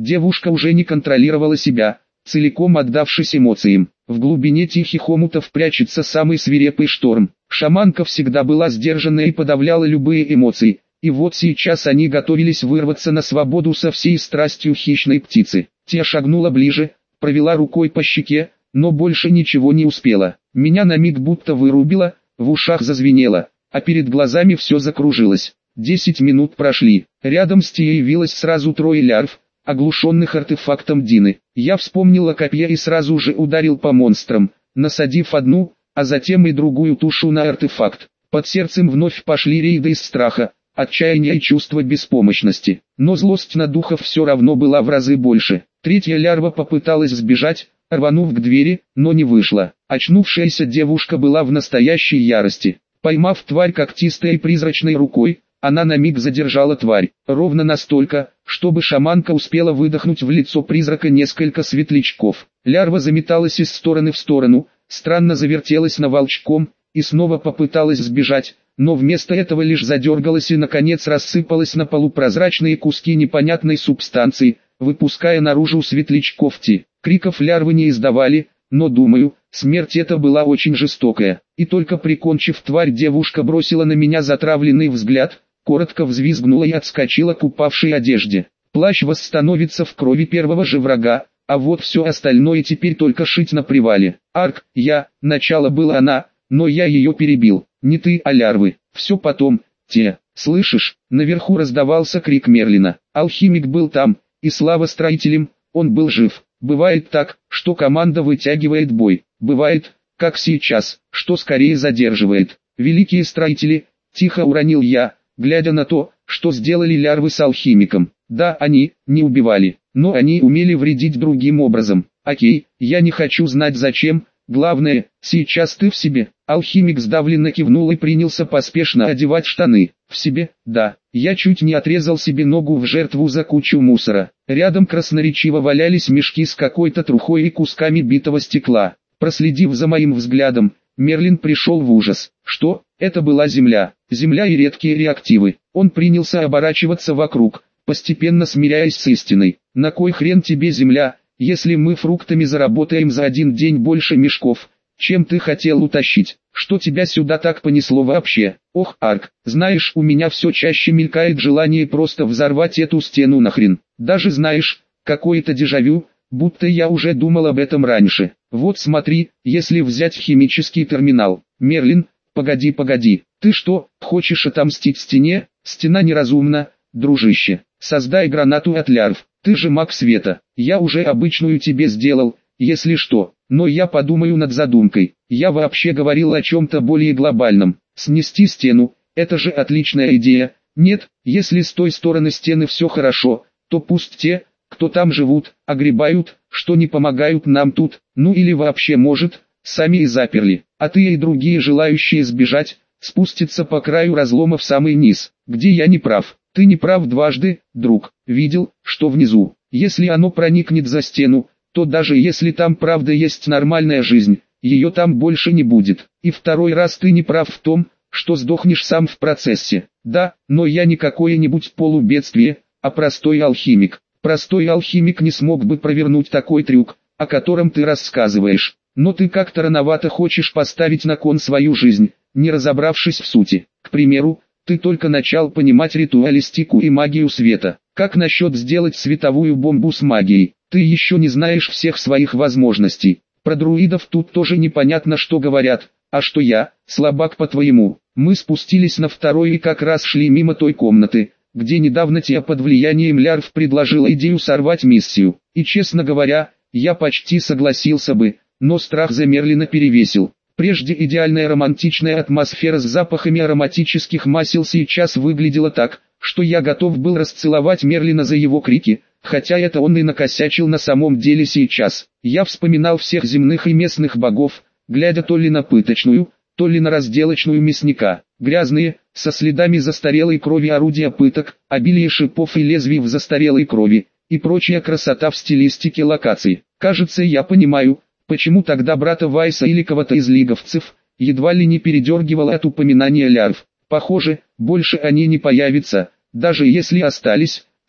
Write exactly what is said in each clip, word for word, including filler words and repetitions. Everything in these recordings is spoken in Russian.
Девушка уже не контролировала себя, целиком отдавшись эмоциям. В глубине тихих омутов прячется самый свирепый шторм. Шаманка всегда была сдержанной и подавляла любые эмоции, и вот сейчас они готовились вырваться на свободу со всей страстью хищной птицы. Тя шагнула ближе, провела рукой по щеке, но больше ничего не успела. Меня на миг будто вырубило, в ушах зазвенело, а перед глазами все закружилось. Десять минут прошли, рядом с Тией явилось сразу трое лярв, оглушенных артефактом Дины. Я вспомнил о копье и сразу же ударил по монстрам, насадив одну, а затем и другую тушу на артефакт. Под сердцем вновь пошли рейды из страха, отчаяния и чувства беспомощности. Но злость на духов все равно была в разы больше. Третья лярва попыталась сбежать, рванув к двери, но не вышла. Очнувшаяся девушка была в настоящей ярости. Поймав тварь когтистой и призрачной рукой, она на миг задержала тварь, ровно настолько, чтобы шаманка успела выдохнуть в лицо призрака несколько светлячков. Лярва заметалась из стороны в сторону, странно завертелась на волчком, и снова попыталась сбежать, но вместо этого лишь задергалась и наконец рассыпалась на полу прозрачные куски непонятной субстанции, выпуская наружу светлячков Ти. Криков лярвы не издавали, но думаю, смерть эта была очень жестокая. И только прикончив тварь, девушка бросила на меня затравленный взгляд, коротко взвизгнула и отскочила к упавшей одежде. Плащ восстановится в крови первого же врага, а вот все остальное теперь только шить на привале. Арк, я, начало была она, но я ее перебил. Не ты, а лярвы. Все потом, те. Слышишь, наверху раздавался крик Мерлина. Алхимик был там, и слава строителям, он был жив. Бывает так, что команда вытягивает бой. Бывает, как сейчас, что скорее задерживает. Великие строители, тихо уронил я, глядя на то, что сделали лярвы с алхимиком. Да, они не убивали, но они умели вредить другим образом. Окей, я не хочу знать зачем, главное, сейчас ты в себе. Алхимик сдавленно кивнул и принялся поспешно одевать штаны. В себе, да, я чуть не отрезал себе ногу в жертву за кучу мусора. Рядом красноречиво валялись мешки с какой-то трухой и кусками битого стекла. Проследив за моим взглядом, Мерлин пришел в ужас. Что? Это была земля. Земля и редкие реактивы. Он принялся оборачиваться вокруг, постепенно смиряясь с истиной. На кой хрен тебе земля, если мы фруктами заработаем за один день больше мешков, чем ты хотел утащить? Что тебя сюда так понесло вообще? Ох, Арк, знаешь, у меня все чаще мелькает желание просто взорвать эту стену нахрен. Даже знаешь, какое-то дежавю, будто я уже думал об этом раньше. Вот смотри, если взять химический терминал. Мерлин, погоди, погоди, ты что, хочешь отомстить стене? Стена неразумна, дружище. Создай гранату от лярв. Ты же маг света. Я уже обычную тебе сделал, если что. Но я подумаю над задумкой. Я вообще говорил о чем-то более глобальном. Снести стену, это же отличная идея. Нет, если с той стороны стены все хорошо, то пусть те, кто там живут, огребают, что не помогают нам тут. Ну или вообще может, сами и заперли. А ты и другие желающие сбежать, спуститься по краю разлома в самый низ. Где я не прав? Ты не прав дважды, друг. Видел, что внизу. Если оно проникнет за стену, то даже если там правда есть нормальная жизнь, ее там больше не будет. И второй раз ты не прав в том, что сдохнешь сам в процессе. Да, но я не какое-нибудь полубедствие, а простой алхимик. Простой алхимик не смог бы провернуть такой трюк, о котором ты рассказываешь. Но ты как-то рановато хочешь поставить на кон свою жизнь, не разобравшись в сути. К примеру, ты только начал понимать ритуалистику и магию света. Как насчет сделать световую бомбу с магией? Ты еще не знаешь всех своих возможностей. Про друидов тут тоже непонятно что говорят, а что я, слабак по-твоему. Мы спустились на второй и как раз шли мимо той комнаты, где недавно Тия под влиянием лярв предложила идею сорвать миссию. И честно говоря, я почти согласился бы, но страх за Мерлина перевесил. Прежде идеальная романтичная атмосфера с запахами ароматических масел сейчас выглядела так, что я готов был расцеловать Мерлина за его крики, хотя это он и накосячил на самом деле сейчас. Я вспоминал всех земных и местных богов, глядя то ли на пыточную, то ли на разделочную мясника. Грязные, со следами застарелой крови орудия пыток, обилие шипов и лезвий в застарелой крови, и прочая красота в стилистике локаций. Кажется, я понимаю, почему тогда брата Вайса или кого-то из лиговцев едва ли не передергивало от упоминания лярв. Похоже, больше они не появятся, даже если остались,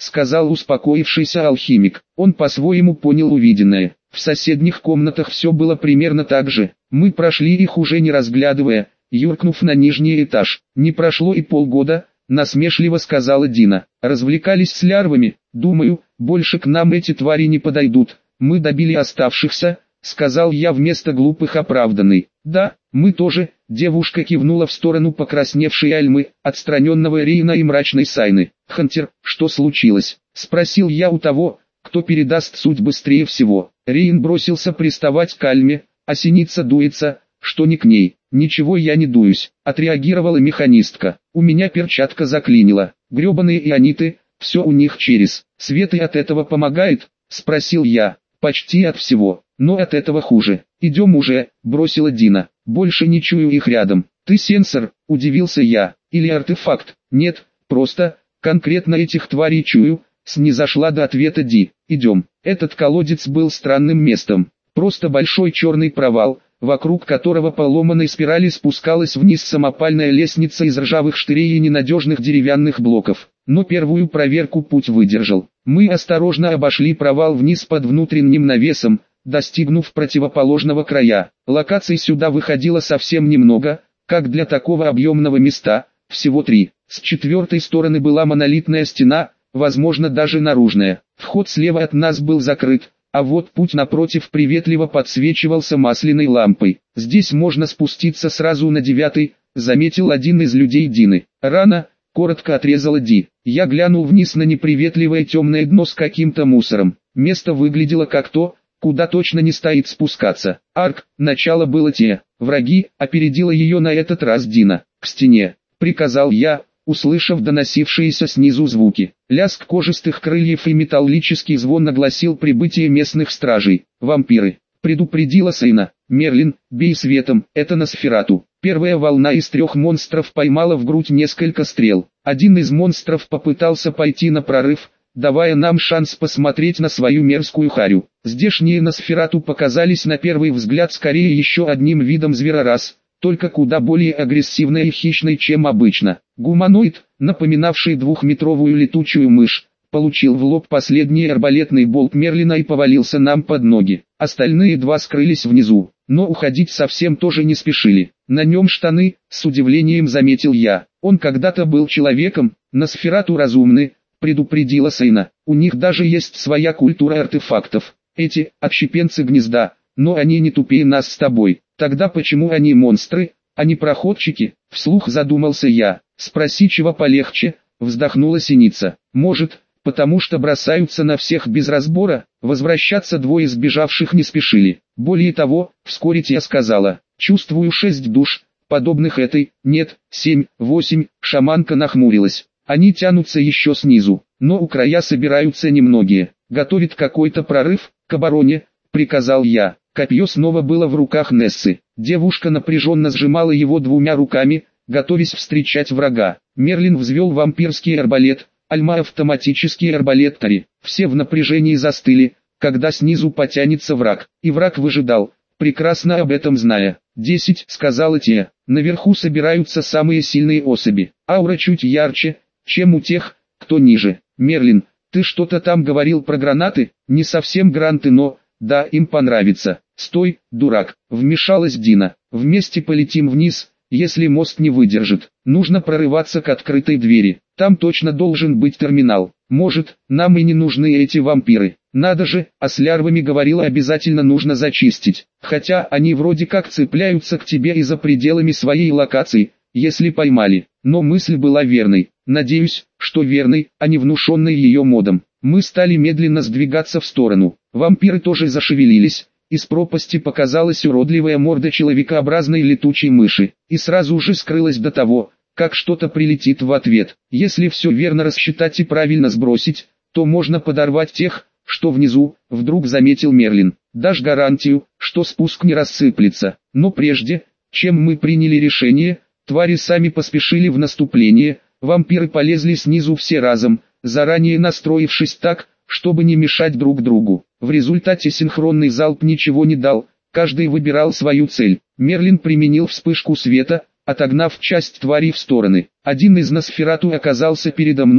сказал успокоившийся алхимик. Он по-своему понял увиденное. В соседних комнатах все было примерно так же. Мы прошли их уже не разглядывая, юркнув на нижний этаж. Не прошло и полгода, насмешливо сказала Дина. Развлекались с лярвами, думаю, больше к нам эти твари не подойдут. Мы добили оставшихся, сказал я вместо глупых оправданный. Да, мы тоже, девушка кивнула в сторону покрасневшей Альмы, отстраненного Рейна и мрачной Сайны. Хантер, что случилось? Спросил я у того, кто передаст суть быстрее всего. Рейн бросился приставать к Альме, а синица дуется, что не к ней. Ничего я не дуюсь, отреагировала механистка. У меня перчатка заклинила. Гребаные иониты, все у них через. Свет и от этого помогает? Спросил я. Почти от всего, но от этого хуже. Идем уже, бросила Дина. Больше не чую их рядом. Ты сенсор, удивился я. Или артефакт? Нет, просто, конкретно этих тварей чую. Снизошла до ответа Ди. Идем. Этот колодец был странным местом. Просто большой черный провал, вокруг которого по ломаной спирали спускалась вниз самопальная лестница из ржавых штырей и ненадежных деревянных блоков. Но первую проверку путь выдержал. Мы осторожно обошли провал вниз под внутренним навесом, достигнув противоположного края. Локаций сюда выходило совсем немного, как для такого объемного места, всего три. С четвертой стороны была монолитная стена, возможно даже наружная. Вход слева от нас был закрыт, а вот путь напротив приветливо подсвечивался масляной лампой. Здесь можно спуститься сразу на девятый, заметил один из людей Дины. Рано, коротко отрезала Ди. Я глянул вниз на неприветливое темное дно с каким-то мусором. Место выглядело как то, куда точно не стоит спускаться. Арк, начало было те. Враги, опередила ее на этот раз Дина. К стене, приказал я, услышав доносившиеся снизу звуки. Лязг кожистых крыльев и металлический звон огласил прибытие местных стражей. Вампиры, предупредила Сайна. Мерлин, бей светом, это Носферату. Первая волна из трех монстров поймала в грудь несколько стрел. Один из монстров попытался пойти на прорыв, давая нам шанс посмотреть на свою мерзкую харю. Здешние Носферату показались на первый взгляд скорее еще одним видом зверорас, только куда более агрессивной и хищной, чем обычно. Гуманоид, напоминавший двухметровую летучую мышь, получил в лоб последний арбалетный болт Мерлина и повалился нам под ноги. Остальные два скрылись внизу, но уходить совсем тоже не спешили. На нем штаны, с удивлением заметил я. Он когда-то был человеком, Носферату разумны, предупредила Сайна. У них даже есть своя культура артефактов. Эти, отщепенцы гнезда, но они не тупее нас с тобой. Тогда почему они монстры, а не проходчики? Вслух задумался я. Спроси чего полегче, вздохнула синица. Может, потому что бросаются на всех без разбора? Возвращаться двое сбежавших не спешили. Более того, вскоре Тия сказала, чувствую шесть душ, подобных этой, нет, семь, восемь, шаманка нахмурилась. Они тянутся еще снизу, но у края собираются немногие. Готовит какой-то прорыв, к обороне, приказал я. Копье снова было в руках Нессы. Девушка напряженно сжимала его двумя руками, готовясь встречать врага. Мерлин взвел вампирский арбалет, Альма автоматический арбалет Тари. Все в напряжении застыли, когда снизу потянется враг. И враг выжидал, прекрасно об этом зная. «Десять», — сказала Тия. «Наверху собираются самые сильные особи. Аура чуть ярче, чем у тех, кто ниже. Мерлин, ты что-то там говорил про гранаты?» «Не совсем гранты, но... да, им понравится». «Стой, дурак», — вмешалась Дина. «Вместе полетим вниз, если мост не выдержит. Нужно прорываться к открытой двери. Там точно должен быть терминал. Может, нам и не нужны эти вампиры. Надо же, а с лярвами говорила, обязательно нужно зачистить. Хотя они вроде как цепляются к тебе и за пределами своей локации, если поймали». Но мысль была верной. Надеюсь, что верной, а не внушенной ее модом. Мы стали медленно сдвигаться в сторону. Вампиры тоже зашевелились. Из пропасти показалась уродливая морда человекообразной летучей мыши, и сразу же скрылась до того, как что-то прилетит в ответ. Если все верно рассчитать и правильно сбросить, то можно подорвать тех, что внизу, вдруг заметил Мерлин. Дашь гарантию, что спуск не рассыплется. Но прежде, чем мы приняли решение, твари сами поспешили в наступление. Вампиры полезли снизу все разом, заранее настроившись так, чтобы не мешать друг другу. В результате синхронный залп ничего не дал, каждый выбирал свою цель. Мерлин применил вспышку света, отогнав часть тварей в стороны. Один из Носферату оказался передо мной,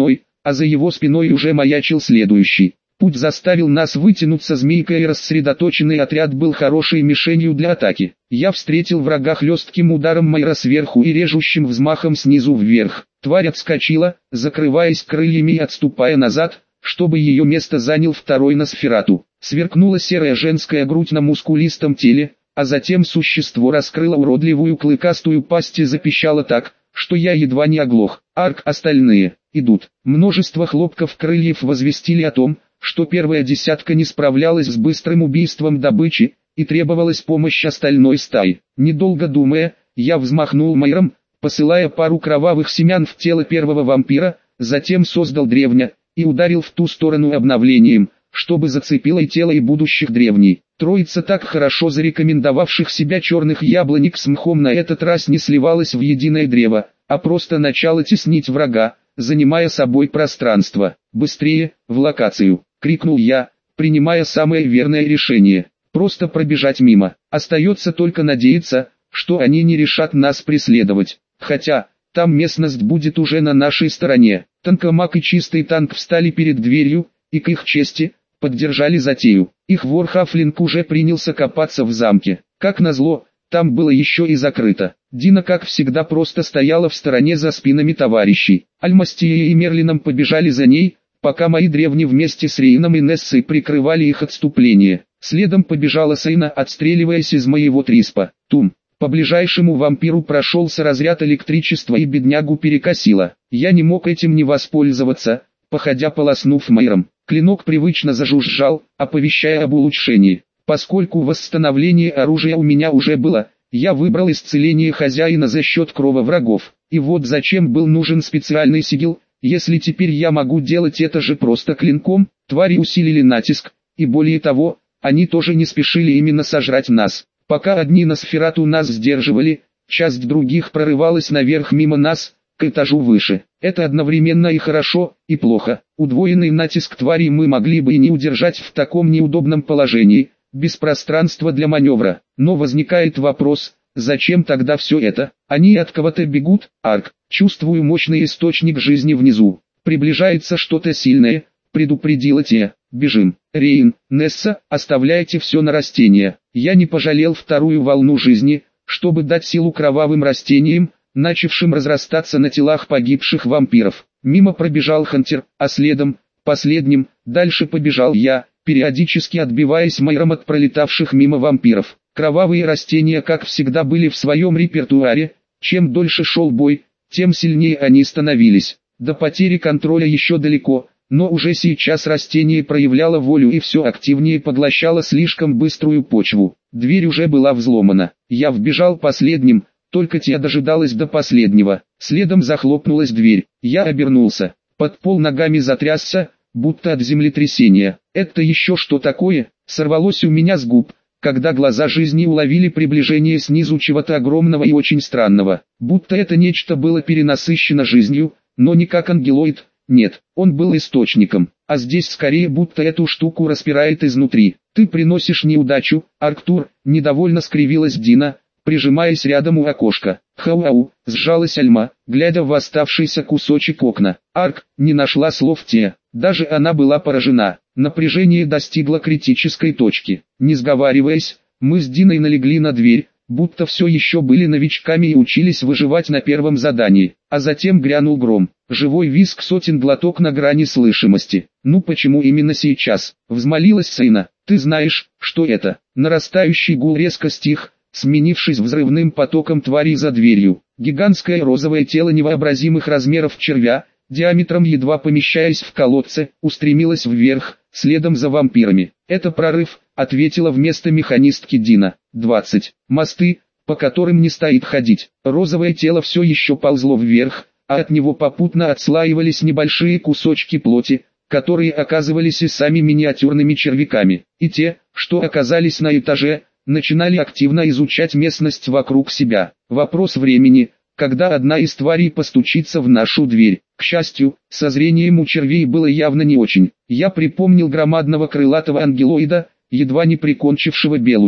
а за его спиной уже маячил следующий. Путь заставил нас вытянуться змейкой, и рассредоточенный отряд был хорошей мишенью для атаки. Я встретил врага хлестким ударом майора сверху и режущим взмахом снизу вверх. Тварь отскочила, закрываясь крыльями и отступая назад, чтобы ее место занял второй Носферату. Сверкнула серая женская грудь на мускулистом теле, а затем существо раскрыло уродливую клыкастую пасть и запищало так, что я едва не оглох. Арк, остальные идут. Множество хлопков крыльев возвестили о том, что первая десятка не справлялась с быстрым убийством добычи, и требовалась помощь остальной стаи. Недолго думая, я взмахнул майором, посылая пару кровавых семян в тело первого вампира, затем создал древня, и ударил в ту сторону обновлением, чтобы зацепило и тело и будущих древней. Троица так хорошо зарекомендовавших себя черных яблонек с мхом на этот раз не сливалась в единое древо, а просто начала теснить врага, занимая собой пространство. «Быстрее, в локацию!» — крикнул я, принимая самое верное решение. Просто пробежать мимо. Остается только надеяться, что они не решат нас преследовать. Хотя, там местность будет уже на нашей стороне. Танкомаг и чистый танк встали перед дверью, и к их чести, поддержали затею. Их вор Хафлинг уже принялся копаться в замке. Как назло, там было еще и закрыто. Дина, как всегда, просто стояла в стороне за спинами товарищей. Альмастия и Мерлином побежали за ней, пока мои древние вместе с Рейном и Нессой прикрывали их отступление. Следом побежала Сейна, отстреливаясь из моего триспа. Тум. По ближайшему вампиру прошелся разряд электричества и беднягу перекосило. Я не мог этим не воспользоваться, походя полоснув майором. Клинок привычно зажужжал, оповещая об улучшении. Поскольку восстановление оружия у меня уже было, я выбрал исцеление хозяина за счет крова врагов. И вот зачем был нужен специальный сигил, если теперь я могу делать это же просто клинком. Твари усилили натиск, и более того, они тоже не спешили именно сожрать нас. Пока одни Носферату нас сдерживали, часть других прорывалась наверх мимо нас, к этажу выше. Это одновременно и хорошо, и плохо. Удвоенный натиск тварей мы могли бы и не удержать в таком неудобном положении, без пространства для маневра. Но возникает вопрос, зачем тогда все это? Они от кого-то бегут. Арк, чувствую мощный источник жизни внизу. Приближается что-то сильное, предупредила те. Бежим. Рейн, Несса, оставляйте все на растения. Я не пожалел вторую волну жизни, чтобы дать силу кровавым растениям, начавшим разрастаться на телах погибших вампиров. Мимо пробежал Хантер, а следом, последним, дальше побежал я, периодически отбиваясь майором от пролетавших мимо вампиров. Кровавые растения, как всегда, были в своем репертуаре. Чем дольше шел бой, тем сильнее они становились. До потери контроля еще далеко, но уже сейчас растение проявляло волю и все активнее поглощало слишком быструю почву. Дверь уже была взломана. Я вбежал последним, только те дожидалась до последнего. Следом захлопнулась дверь. Я обернулся. Под пол ногами затрясся, будто от землетрясения. Это еще что такое? Сорвалось у меня с губ, когда глаза жизни уловили приближение снизу чего-то огромного и очень странного. Будто это нечто было перенасыщено жизнью, но не как ангелоид. Нет, он был источником, а здесь скорее будто эту штуку распирает изнутри. Ты приносишь неудачу, Арктур, недовольно скривилась Дина, прижимаясь рядом у окошка. Хау-ау, сжалась Альма, глядя в оставшийся кусочек окна. Арк, не нашла слов те, даже она была поражена. Напряжение достигло критической точки. Не сговариваясь, мы с Диной налегли на дверь, будто все еще были новичками и учились выживать на первом задании. А затем грянул гром. Живой визг сотен, глоток на грани слышимости. Ну почему именно сейчас? Взмолилась Сейна. Ты знаешь, что это? Нарастающий гул резко стих, сменившись взрывным потоком тварей за дверью. Гигантское розовое тело невообразимых размеров червя, диаметром едва помещаясь в колодце, устремилось вверх, следом за вампирами. «Это прорыв», — ответила вместо механистки Дина. двадцать. Мосты, по которым не стоит ходить. Розовое тело все еще ползло вверх, а от него попутно отслаивались небольшие кусочки плоти, которые оказывались и сами миниатюрными червяками. И те, что оказались на этаже, начинали активно изучать местность вокруг себя. Вопрос времени, когда одна из тварей постучится в нашу дверь. К счастью, со зрением у червей было явно не очень. Я припомнил громадного крылатого ангелоида, едва не прикончившего белую.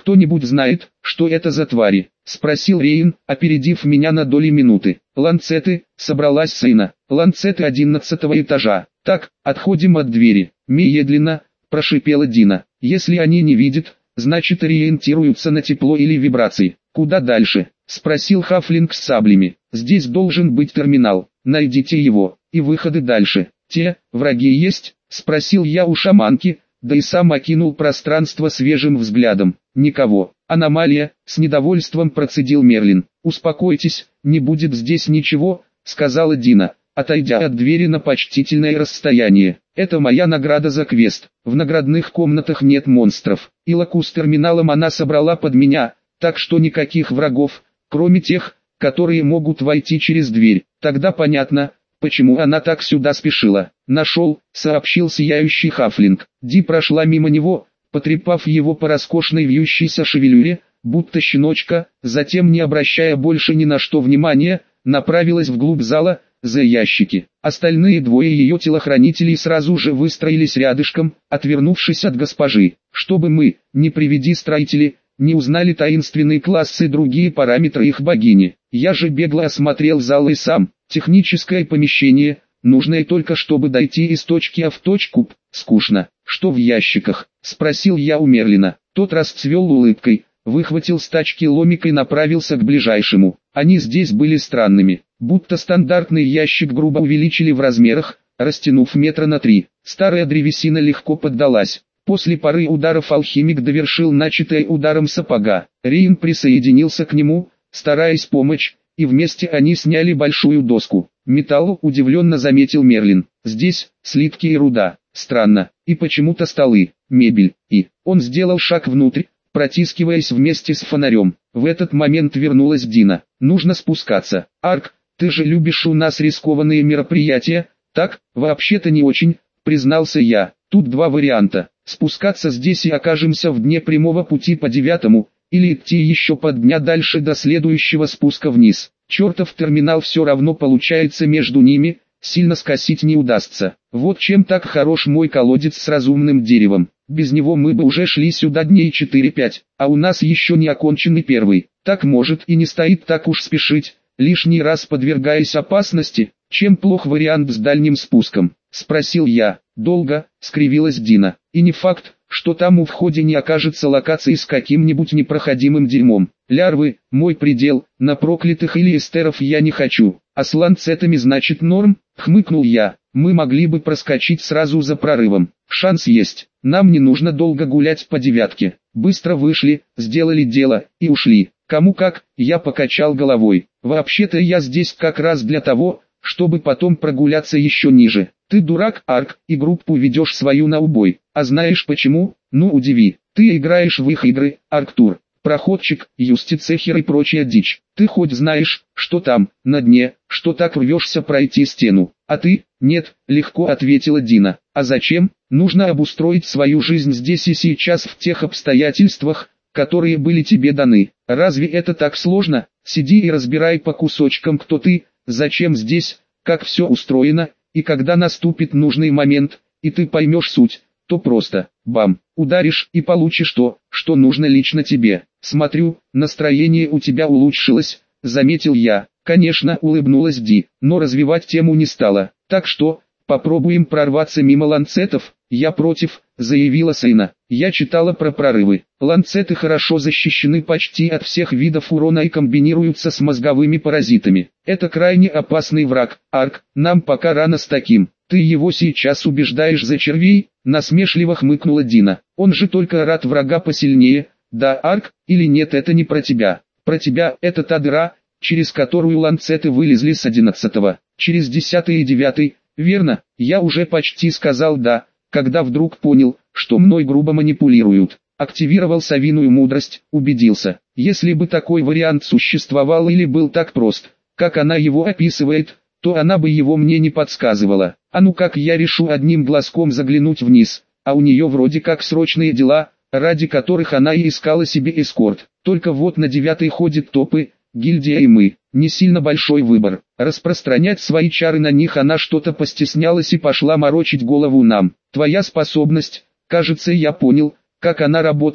«Кто-нибудь знает, что это за твари?» — спросил Рейн, опередив меня на доли минуты. «Ланцеты», — собралась Сейна. «Ланцеты одиннадцатого этажа. Так, отходим от двери». «Медленно», — прошипела Дина. «Если они не видят, значит ориентируются на тепло или вибрации». «Куда дальше?» — спросил Хафлинг с саблями. «Здесь должен быть терминал. Найдите его, и выходы дальше». «Те, враги есть?» — спросил я у шаманки, да и сам окинул пространство свежим взглядом. «Никого». «Аномалия», — с недовольством процедил Мерлин. «Успокойтесь, не будет здесь ничего», — сказала Дина, отойдя от двери на почтительное расстояние. «Это моя награда за квест. В наградных комнатах нет монстров. И лаку с терминалом она собрала под меня, так что никаких врагов, кроме тех, которые могут войти через дверь. Тогда понятно, почему она так сюда спешила». «Нашел», — сообщил сияющий Хафлинг. Ди прошла мимо него, потрепав его по роскошной вьющейся шевелюре, будто щеночка, затем, не обращая больше ни на что внимания, направилась вглубь зала, за ящики. Остальные двое ее телохранителей сразу же выстроились рядышком, отвернувшись от госпожи. «Чтобы мы, не приведи строители, не узнали таинственные классы и другие параметры их богини. Я же бегло осмотрел зал и сам. Техническое помещение, нужное только чтобы дойти из точки А в точку П. Скучно». «Что в ящиках?» — спросил я у Мерлина. Тот расцвел улыбкой, выхватил с тачки ломик и направился к ближайшему. Они здесь были странными, будто стандартный ящик грубо увеличили в размерах, растянув метра на три. Старая древесина легко поддалась. После пары ударов алхимик довершил начатое ударом сапога. Рейн присоединился к нему, стараясь помочь, и вместе они сняли большую доску. «Металл», — удивленно заметил Мерлин. «Здесь слитки и руда. Странно. И почему-то столы, мебель». И он сделал шаг внутрь, протискиваясь вместе с фонарем. В этот момент вернулась Дина. «Нужно спускаться. Арк, ты же любишь у нас рискованные мероприятия?» «Так, вообще-то не очень», — признался я. «Тут два варианта. Спускаться здесь и окажемся в дне прямого пути по девятому, или идти еще под дня дальше до следующего спуска вниз. Чертов терминал все равно получается между ними, сильно скосить не удастся. Вот чем так хорош мой колодец с разумным деревом. Без него мы бы уже шли сюда дней четыре-пять, а у нас еще не оконченный первый. Так может и не стоит так уж спешить, лишний раз подвергаясь опасности, чем плох вариант с дальним спуском?» — спросил я. «Долго», — скривилась Дина. «И не факт, что там у входа не окажется локации с каким-нибудь непроходимым дерьмом. Лярвы, мой предел, на проклятых или эстеров я не хочу. А с ланцетами значит норм?» — хмыкнул я. «Мы могли бы проскочить сразу за прорывом. Шанс есть. Нам не нужно долго гулять по девятке. Быстро вышли, сделали дело и ушли. Кому как», — я покачал головой. «Вообще-то я здесь как раз для того, чтобы потом прогуляться еще ниже. Ты дурак, Арк, и группу ведешь свою на убой. А знаешь почему? Ну удиви. Ты играешь в их игры, Арктур, проходчик, юстицехер и прочая дичь. Ты хоть знаешь, что там, на дне, что так рвешься пройти стену? А ты? Нет, легко ответила Дина. А зачем? Нужно обустроить свою жизнь здесь и сейчас в тех обстоятельствах, которые были тебе даны. Разве это так сложно? Сиди и разбирай по кусочкам, кто ты, зачем здесь, как все устроено, и когда наступит нужный момент, и ты поймешь суть, то просто, бам, ударишь и получишь то, что нужно лично тебе. Смотрю, настроение у тебя улучшилось, заметил я. Конечно, улыбнулась Ди, но развивать тему не стала. Так что, попробуем прорваться мимо ланцетов. Я против, заявила Сейна. Я читала про прорывы. Ланцеты хорошо защищены почти от всех видов урона и комбинируются с мозговыми паразитами. Это крайне опасный враг, Арк, нам пока рано с таким. Ты его сейчас убеждаешь за червей? Насмешливо хмыкнула Дина. Он же только рад врага посильнее. Да, Арк, или нет, это не про тебя. Про тебя это та дыра, через которую ланцеты вылезли с одиннадцатого. Через десятый и девятый, верно? Я уже почти сказал да, когда вдруг понял, что мной грубо манипулируют. Активировал совиную мудрость, убедился. Если бы такой вариант существовал или был так прост, как она его описывает, то она бы его мне не подсказывала. А ну как я решу одним глазком заглянуть вниз, а у нее вроде как срочные дела, ради которых она и искала себе эскорт. Только вот на девятый ходит топы, гильдия и мы. Не сильно большой выбор. Распространять свои чары на них она что-то постеснялась и пошла морочить голову нам. Твоя способность, кажется, я понял, как она работает,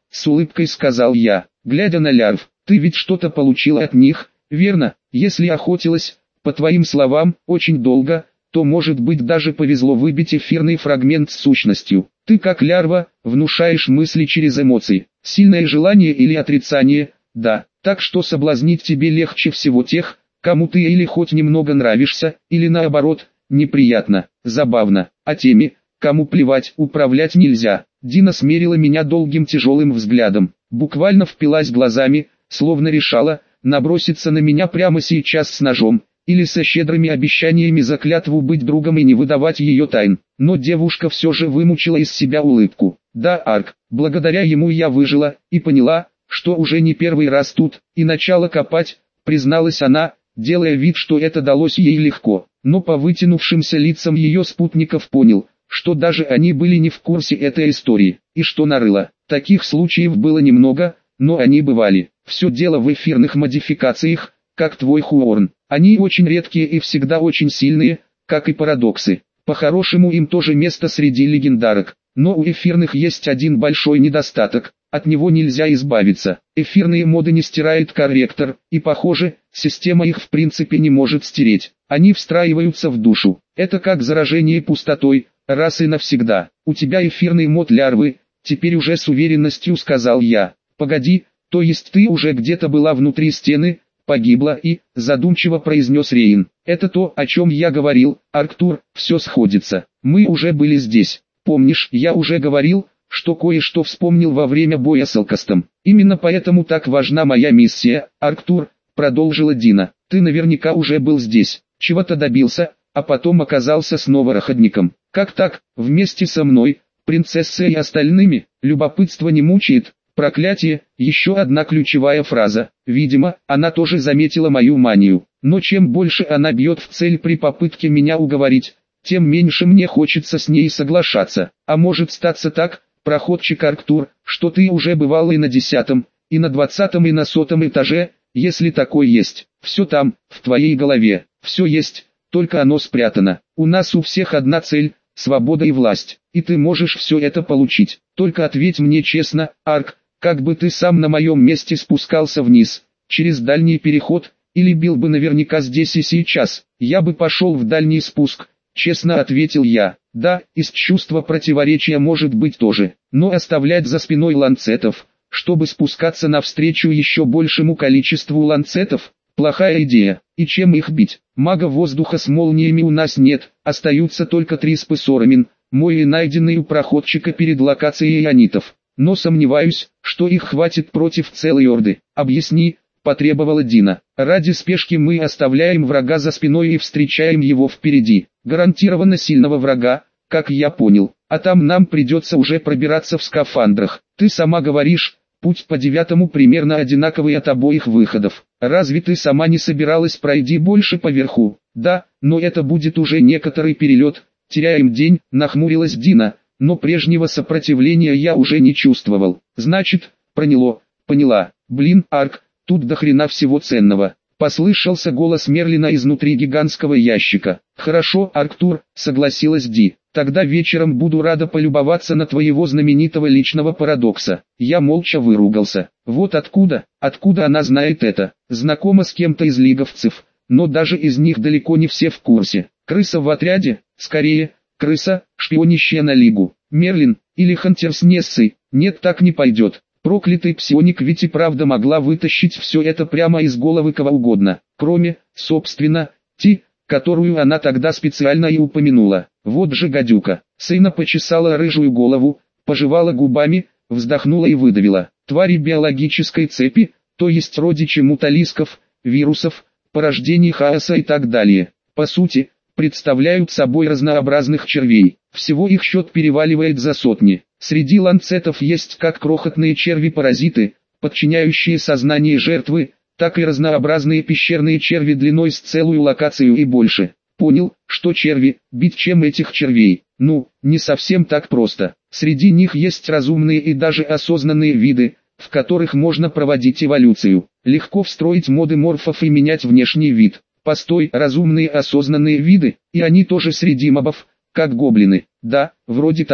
с улыбкой сказал я, глядя на лярв. Ты ведь что-то получила от них, верно? Если охотилась, по твоим словам, очень долго, то может быть даже повезло выбить эфирный фрагмент с сущностью. Ты как лярва, внушаешь мысли через эмоции, сильное желание или отрицание, да, так что соблазнить тебе легче всего тех, кому ты или хоть немного нравишься, или наоборот, неприятно, забавно, а теми, кому плевать, управлять нельзя. Дина смерила меня долгим тяжелым взглядом, буквально впилась глазами, словно решала, наброситься на меня прямо сейчас с ножом, или со щедрыми обещаниями за клятву быть другом и не выдавать ее тайн. Но девушка все же вымучила из себя улыбку. Да, Арк, благодаря ему я выжила, и поняла, что уже не первый раз тут, и начала копать, призналась она, делая вид, что это далось ей легко. Но по вытянувшимся лицам ее спутников понял, что даже они были не в курсе этой истории, и что нарыла. Таких случаев было немного, но они бывали. Все дело в эфирных модификациях, как твой Хуорн. Они очень редкие и всегда очень сильные, как и парадоксы. По-хорошему им тоже место среди легендарок. Но у эфирных есть один большой недостаток, от него нельзя избавиться. Эфирные моды не стирает корректор, и похоже, система их в принципе не может стереть. Они встраиваются в душу. Это как заражение пустотой, раз и навсегда. У тебя эфирный мод лярвы, теперь уже с уверенностью сказал я. Погоди, то есть ты уже где-то была внутри стены, погибла и, задумчиво произнес Рейн. Это то, о чем я говорил, Арктур, все сходится. Мы уже были здесь. Помнишь, я уже говорил, что кое-что вспомнил во время боя с Алкастом. Именно поэтому так важна моя миссия, Арктур, продолжила Дина. Ты наверняка уже был здесь, чего-то добился, а потом оказался снова роходником. Как так, вместе со мной, принцессой и остальными? Любопытство не мучает. Проклятие, еще одна ключевая фраза. Видимо, она тоже заметила мою манию. Но чем больше она бьет в цель при попытке меня уговорить, тем меньше мне хочется с ней соглашаться. А может статься так, проходчик Арктур, что ты уже бывал и на десятом, и на двадцатом, и на сотом этаже, если такой есть. Все там, в твоей голове, все есть, только оно спрятано. У нас у всех одна цель – свобода и власть. И ты можешь все это получить. Только ответь мне честно, Арк, как бы ты сам на моем месте спускался вниз, через дальний переход, или бил бы наверняка здесь и сейчас? Я бы пошел в дальний спуск, честно ответил я. Да, из чувства противоречия может быть тоже, но оставлять за спиной ланцетов, чтобы спускаться навстречу еще большему количеству ланцетов, плохая идея. И чем их бить? Мага воздуха с молниями у нас нет, остаются только три спесорамин, мой и найденный у проходчика перед локацией ионитов. Но сомневаюсь, что их хватит против целой орды. Объясни, потребовала Дина. Ради спешки мы оставляем врага за спиной и встречаем его впереди. Гарантированно сильного врага, как я понял. А там нам придется уже пробираться в скафандрах. Ты сама говоришь, путь по девятому примерно одинаковый от обоих выходов. Разве ты сама не собиралась пройти больше по верху? Да, но это будет уже некоторый перелет. Теряем день, нахмурилась Дина. Но прежнего сопротивления я уже не чувствовал. Значит, проняло, поняла. Блин, Арк, тут до хрена всего ценного. Послышался голос Мерлина изнутри гигантского ящика. Хорошо, Арктур, согласилась Ди. Тогда вечером буду рада полюбоваться на твоего знаменитого личного парадокса. Я молча выругался. Вот откуда, откуда она знает это. Знакома с кем-то из лиговцев, но даже из них далеко не все в курсе. Крыса в отряде, скорее. Крыса, шпионящая на Лигу. Мерлин, или Хантер с Нессой. Нет, так не пойдет. Проклятый псионик ведь и правда могла вытащить все это прямо из головы кого угодно. Кроме, собственно, Ти, которую она тогда специально и упомянула. Вот же гадюка. Сейна почесала рыжую голову, пожевала губами, вздохнула и выдавила. Твари биологической цепи, то есть родичи муталисков, вирусов, порождений хаоса и так далее. По сути, представляют собой разнообразных червей. Всего их счет переваливает за сотни. Среди ланцетов есть как крохотные черви-паразиты, подчиняющие сознание жертвы, так и разнообразные пещерные черви длиной с целую локацию и больше. Понял, что черви, бить чем этих червей? Ну, не совсем так просто. Среди них есть разумные и даже осознанные виды, в которых можно проводить эволюцию. Легко встроить моды морфов и менять внешний вид. Постой, разумные осознанные виды, и они тоже среди мобов, как гоблины. Да, вроде того.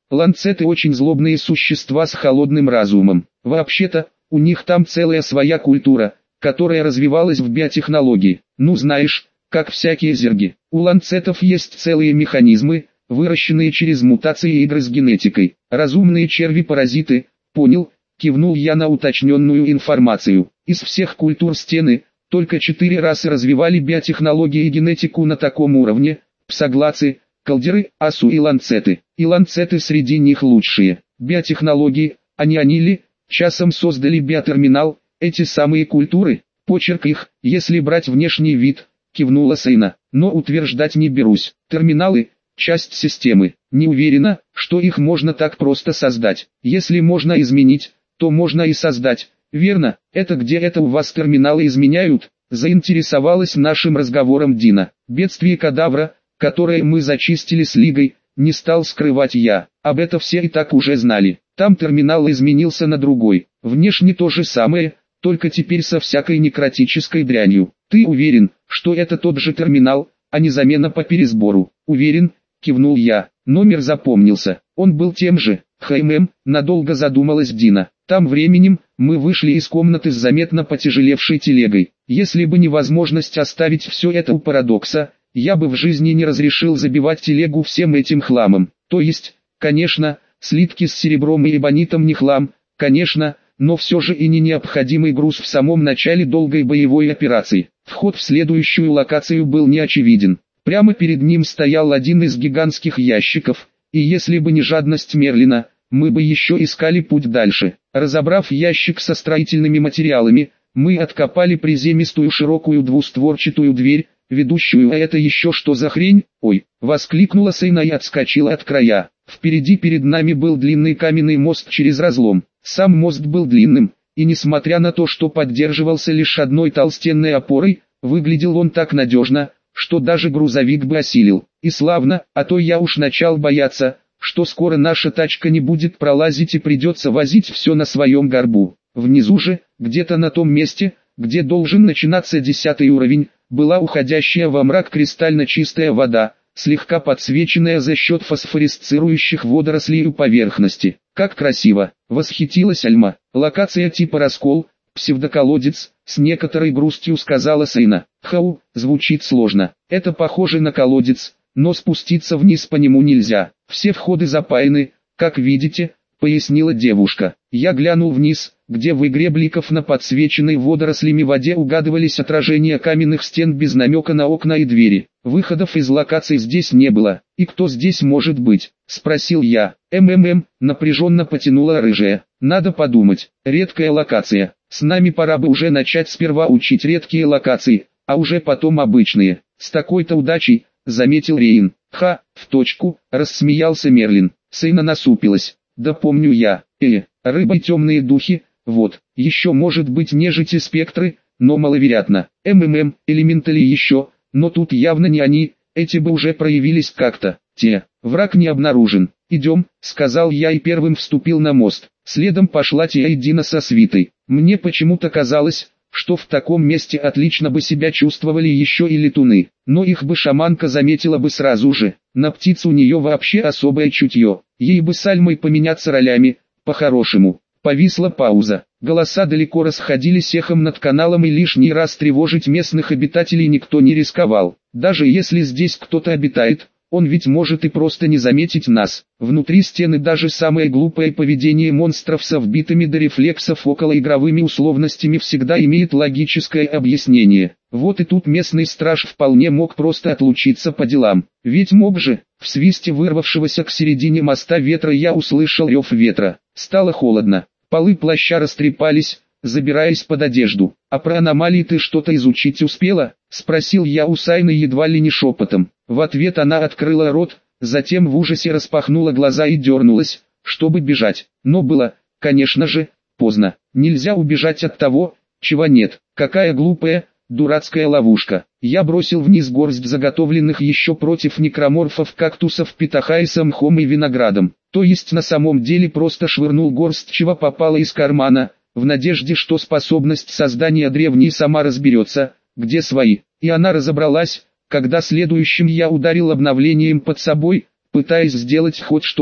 Ланцеты очень злобные существа с холодным разумом. Вообще-то, у них там целая своя культура, которая развивалась в биотехнологии. Ну знаешь, как всякие зерги. У ланцетов есть целые механизмы, выращенные через мутации и игры с генетикой. Разумные черви-паразиты, понял, кивнул я на уточненную информацию. Из всех культур стены, только четыре расы развивали биотехнологии и генетику на таком уровне: псоглацы, колдеры, асу и ланцеты. И ланцеты среди них лучшие. Биотехнологии, а не они ли, часом создали биотерминал, эти самые культуры, почерк их, если брать внешний вид, кивнула Сейна, но утверждать не берусь. Терминалы – часть системы. Не уверена, что их можно так просто создать. Если можно изменить, то можно и создать. Верно, это где это у вас терминалы изменяют? Заинтересовалась нашим разговором Дина. Бедствие кадавра, которое мы зачистили с Лигой, не стал скрывать я. Об этом все и так уже знали. Там терминал изменился на другой. Внешне то же самое, только теперь со всякой некротической дрянью. Ты уверен, что это тот же терминал, а не замена по пересбору? Уверен, кивнул я. Номер запомнился. Он был тем же. Хм, надолго задумалась Дина. Там временем, мы вышли из комнаты с заметно потяжелевшей телегой. Если бы не возможность оставить все это у парадокса, я бы в жизни не разрешил забивать телегу всем этим хламом. То есть, конечно, слитки с серебром и эбонитом не хлам, конечно, но все же и не необходимый груз в самом начале долгой боевой операции. Вход в следующую локацию был неочевиден. Прямо перед ним стоял один из гигантских ящиков, и если бы не жадность Мерлина, мы бы еще искали путь дальше. Разобрав ящик со строительными материалами, мы откопали приземистую широкую двустворчатую дверь, ведущую. А это еще что за хрень? Ой, воскликнула Сейна и отскочила от края. Впереди перед нами был длинный каменный мост через разлом. Сам мост был длинным, и несмотря на то, что поддерживался лишь одной толстенной опорой, выглядел он так надежно, что даже грузовик бы осилил. И славно, а то я уж начал бояться, что скоро наша тачка не будет пролазить и придется возить все на своем горбу. Внизу же, где-то на том месте, где должен начинаться десятый уровень, была уходящая во мрак кристально чистая вода, слегка подсвеченная за счет фосфорисцирующих водорослей у поверхности. Как красиво! Восхитилась Альма. Локация типа раскол, псевдоколодец, с некоторой грустью сказала Сейна. Хау, звучит сложно. Это похоже на колодец, но спуститься вниз по нему нельзя. Все входы запаяны, как видите, пояснила девушка. Я глянул вниз, где в игре бликов на подсвеченной водорослями воде угадывались отражения каменных стен без намека на окна и двери. Выходов из локаций здесь не было. И кто здесь может быть? Спросил я. МММ, напряженно потянула рыжая. Надо подумать. Редкая локация. С нами пора бы уже начать сперва учить редкие локации, а уже потом обычные. С такой-то удачей, заметил Рейн. Ха, в точку, рассмеялся Мерлин. Сейна насупилась. Да помню я. Э, рыба и темные духи, вот, еще может быть нежити спектры, но маловероятно. МММ, элементали еще, но тут явно не они, эти бы уже проявились как-то. Те, враг не обнаружен. Идем, сказал я и первым вступил на мост. Следом пошла Тия и Дина со свитой. Мне почему-то казалось, что в таком месте отлично бы себя чувствовали еще и летуны, но их бы шаманка заметила бы сразу же. На птиц у нее вообще особое чутье. Ей бы с Альмой поменяться ролями, по-хорошему. Повисла пауза. Голоса далеко расходились эхом над каналом, и лишний раз тревожить местных обитателей никто не рисковал. Даже если здесь кто-то обитает, он ведь может и просто не заметить нас. Внутри стены даже самое глупое поведение монстров со вбитыми до рефлексов околоигровыми условностями всегда имеет логическое объяснение. Вот и тут местный страж вполне мог просто отлучиться по делам. Ведь мог же. В свисте вырвавшегося к середине моста ветра я услышал рев ветра. Стало холодно. Полы плаща растрепались, забираясь под одежду. «А про аномалии ты что-то изучить успела?» — спросил я у Сайны едва ли не шепотом. В ответ она открыла рот, затем в ужасе распахнула глаза и дернулась, чтобы бежать. Но было, конечно же, поздно. Нельзя убежать от того, чего нет. Какая глупая, дурацкая ловушка. Я бросил вниз горсть заготовленных еще против некроморфов кактусов питахайса мхом и виноградом. То есть на самом деле просто швырнул горсть чего попало из кармана, в надежде, что способность создания древней сама разберется, где свои. И она разобралась, когда следующим я ударил обновлением под собой, пытаясь сделать хоть что-то.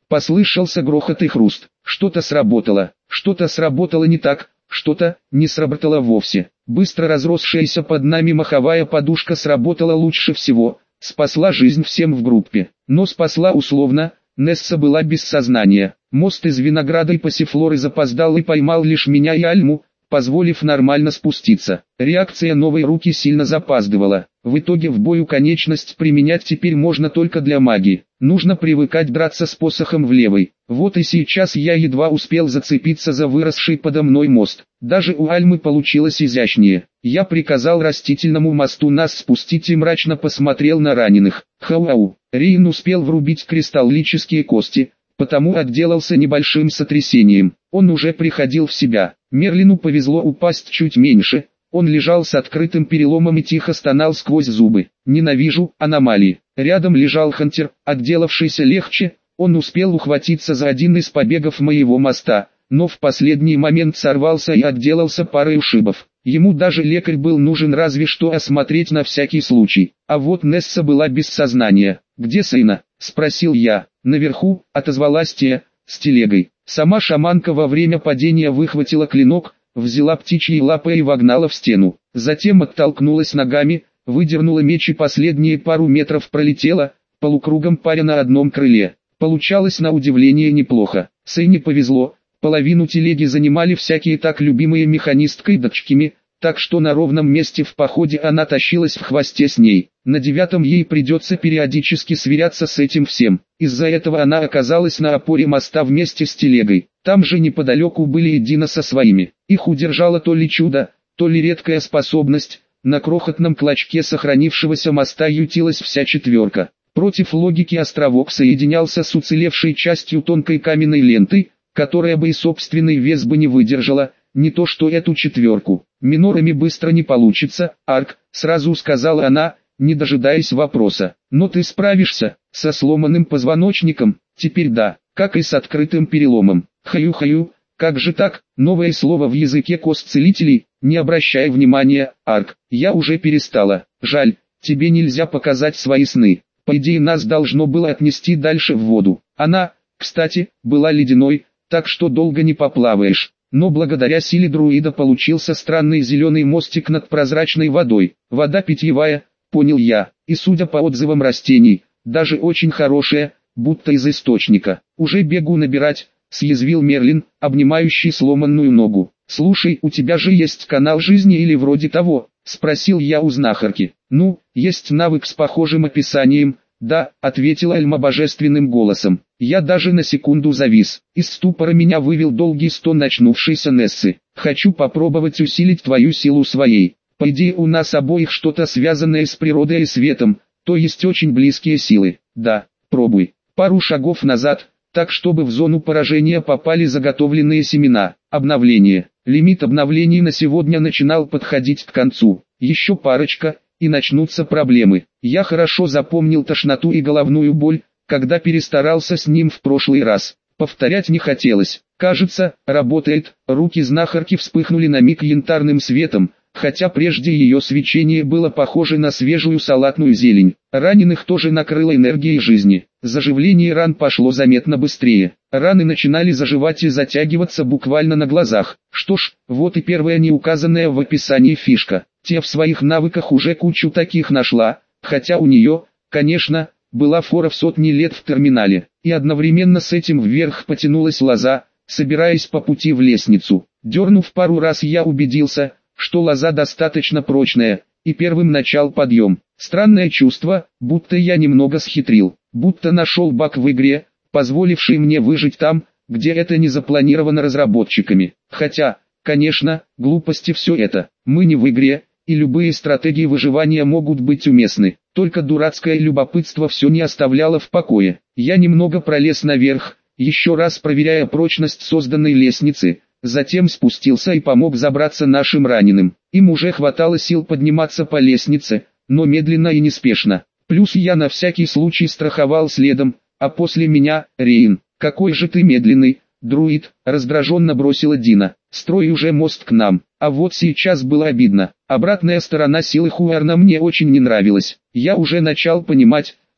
Послышался грохот и хруст. Что-то сработало, что-то сработало не так, что-то не сработало вовсе. Быстро разросшаяся под нами маховая подушка сработала лучше всего, спасла жизнь всем в группе. Но спасла условно, Несса была без сознания. Мост из винограда и пассифлоры запоздал и поймал лишь меня и Альму, позволив нормально спуститься. Реакция новой руки сильно запаздывала. В итоге в бою конечность применять теперь можно только для магии. Нужно привыкать драться с посохом в левой. Вот и сейчас я едва успел зацепиться за выросший подо мной мост. Даже у Альмы получилось изящнее. Я приказал растительному мосту нас спустить и мрачно посмотрел на раненых. Хау-ау. Рейн успел врубить кристаллические кости, потому отделался небольшим сотрясением. Он уже приходил в себя. Мерлину повезло упасть чуть меньше. Он лежал с открытым переломом и тихо стонал сквозь зубы. Ненавижу аномалии. Рядом лежал Хантер, отделавшийся легче. Он успел ухватиться за один из побегов моего моста, но в последний момент сорвался и отделался парой ушибов. Ему даже лекарь был нужен разве что осмотреть на всякий случай. А вот Несса была без сознания. «Где Сейна?» – спросил я. «Наверху», – отозвалась Тея, с телегой. Сама шаманка во время падения выхватила клинок, взяла птичьи лапы и вогнала в стену. Затем оттолкнулась ногами, выдернула меч и последние пару метров пролетела, полукругом паря на одном крыле. Получалось на удивление неплохо. Сейне повезло, половину телеги занимали всякие так любимые механисткой дочками, так что на ровном месте в походе она тащилась в хвосте с ней. На девятом ей придется периодически сверяться с этим всем. Из-за этого она оказалась на опоре моста вместе с телегой. Там же неподалеку были и Дина со своими. Их удержало то ли чудо, то ли редкая способность. На крохотном клочке сохранившегося моста ютилась вся четверка. Против логики островок соединялся с уцелевшей частью тонкой каменной лентой, которая бы и собственный вес бы не выдержала, не то что эту четверку. Минорами быстро не получится, Арк, сразу сказала она, не дожидаясь вопроса. Но ты справишься, со сломанным позвоночником, теперь да, как и с открытым переломом. Хаю-хаю, как же так, новое слово в языке кост-целителей, не обращай внимания, Арк, я уже перестала. Жаль, тебе нельзя показать свои сны. По идее нас должно было отнести дальше в воду. Она, кстати, была ледяной, так что долго не поплаваешь. Но благодаря силе друида получился странный зеленый мостик над прозрачной водой. Вода питьевая, понял я, и судя по отзывам растений, даже очень хорошая, будто из источника. Уже бегу набирать, съязвил Мерлин, обнимающий сломанную ногу. Слушай, у тебя же есть канал жизни или вроде того? Спросил я у знахарки. Ну, есть навык с похожим описанием. Да, ответила Альма божественным голосом. Я даже на секунду завис. Из ступора меня вывел долгий стон очнувшейся Нессы. Хочу попробовать усилить твою силу своей. По идее у нас обоих что-то связанное с природой и светом, то есть очень близкие силы. Да, пробуй. Пару шагов назад, так чтобы в зону поражения попали заготовленные семена. Обновление. Лимит обновлений на сегодня начинал подходить к концу. Еще парочка, и начнутся проблемы. Я хорошо запомнил тошноту и головную боль, когда перестарался с ним в прошлый раз. Повторять не хотелось. Кажется, работает. Руки знахарки вспыхнули на миг янтарным светом, хотя прежде ее свечение было похоже на свежую салатную зелень. Раненых тоже накрыло энергией жизни. Заживление ран пошло заметно быстрее. Раны начинали заживать и затягиваться буквально на глазах. Что ж, вот и первая неуказанная в описании фишка. Те в своих навыках уже кучу таких нашла, хотя у нее, конечно, была фора в сотни лет в терминале. И одновременно с этим вверх потянулась лоза, собираясь по пути в лестницу. Дернув пару раз, я убедился, что лоза достаточно прочная, и первым начал подъем. Странное чувство, будто я немного схитрил, будто нашел баг в игре, позволивший мне выжить там, где это не запланировано разработчиками. Хотя, конечно, глупости все это, мы не в игре, и любые стратегии выживания могут быть уместны. Только дурацкое любопытство все не оставляло в покое. Я немного пролез наверх, еще раз проверяя прочность созданной лестницы, затем спустился и помог забраться нашим раненым. Им уже хватало сил подниматься по лестнице, но медленно и неспешно. Плюс я на всякий случай страховал следом, а после меня, Рейн. «Какой же ты медленный, друид», — раздраженно бросила Дина. «Строй уже мост к нам». А вот сейчас было обидно. Обратная сторона силы Хуарна мне очень не нравилась. Я уже начал понимать,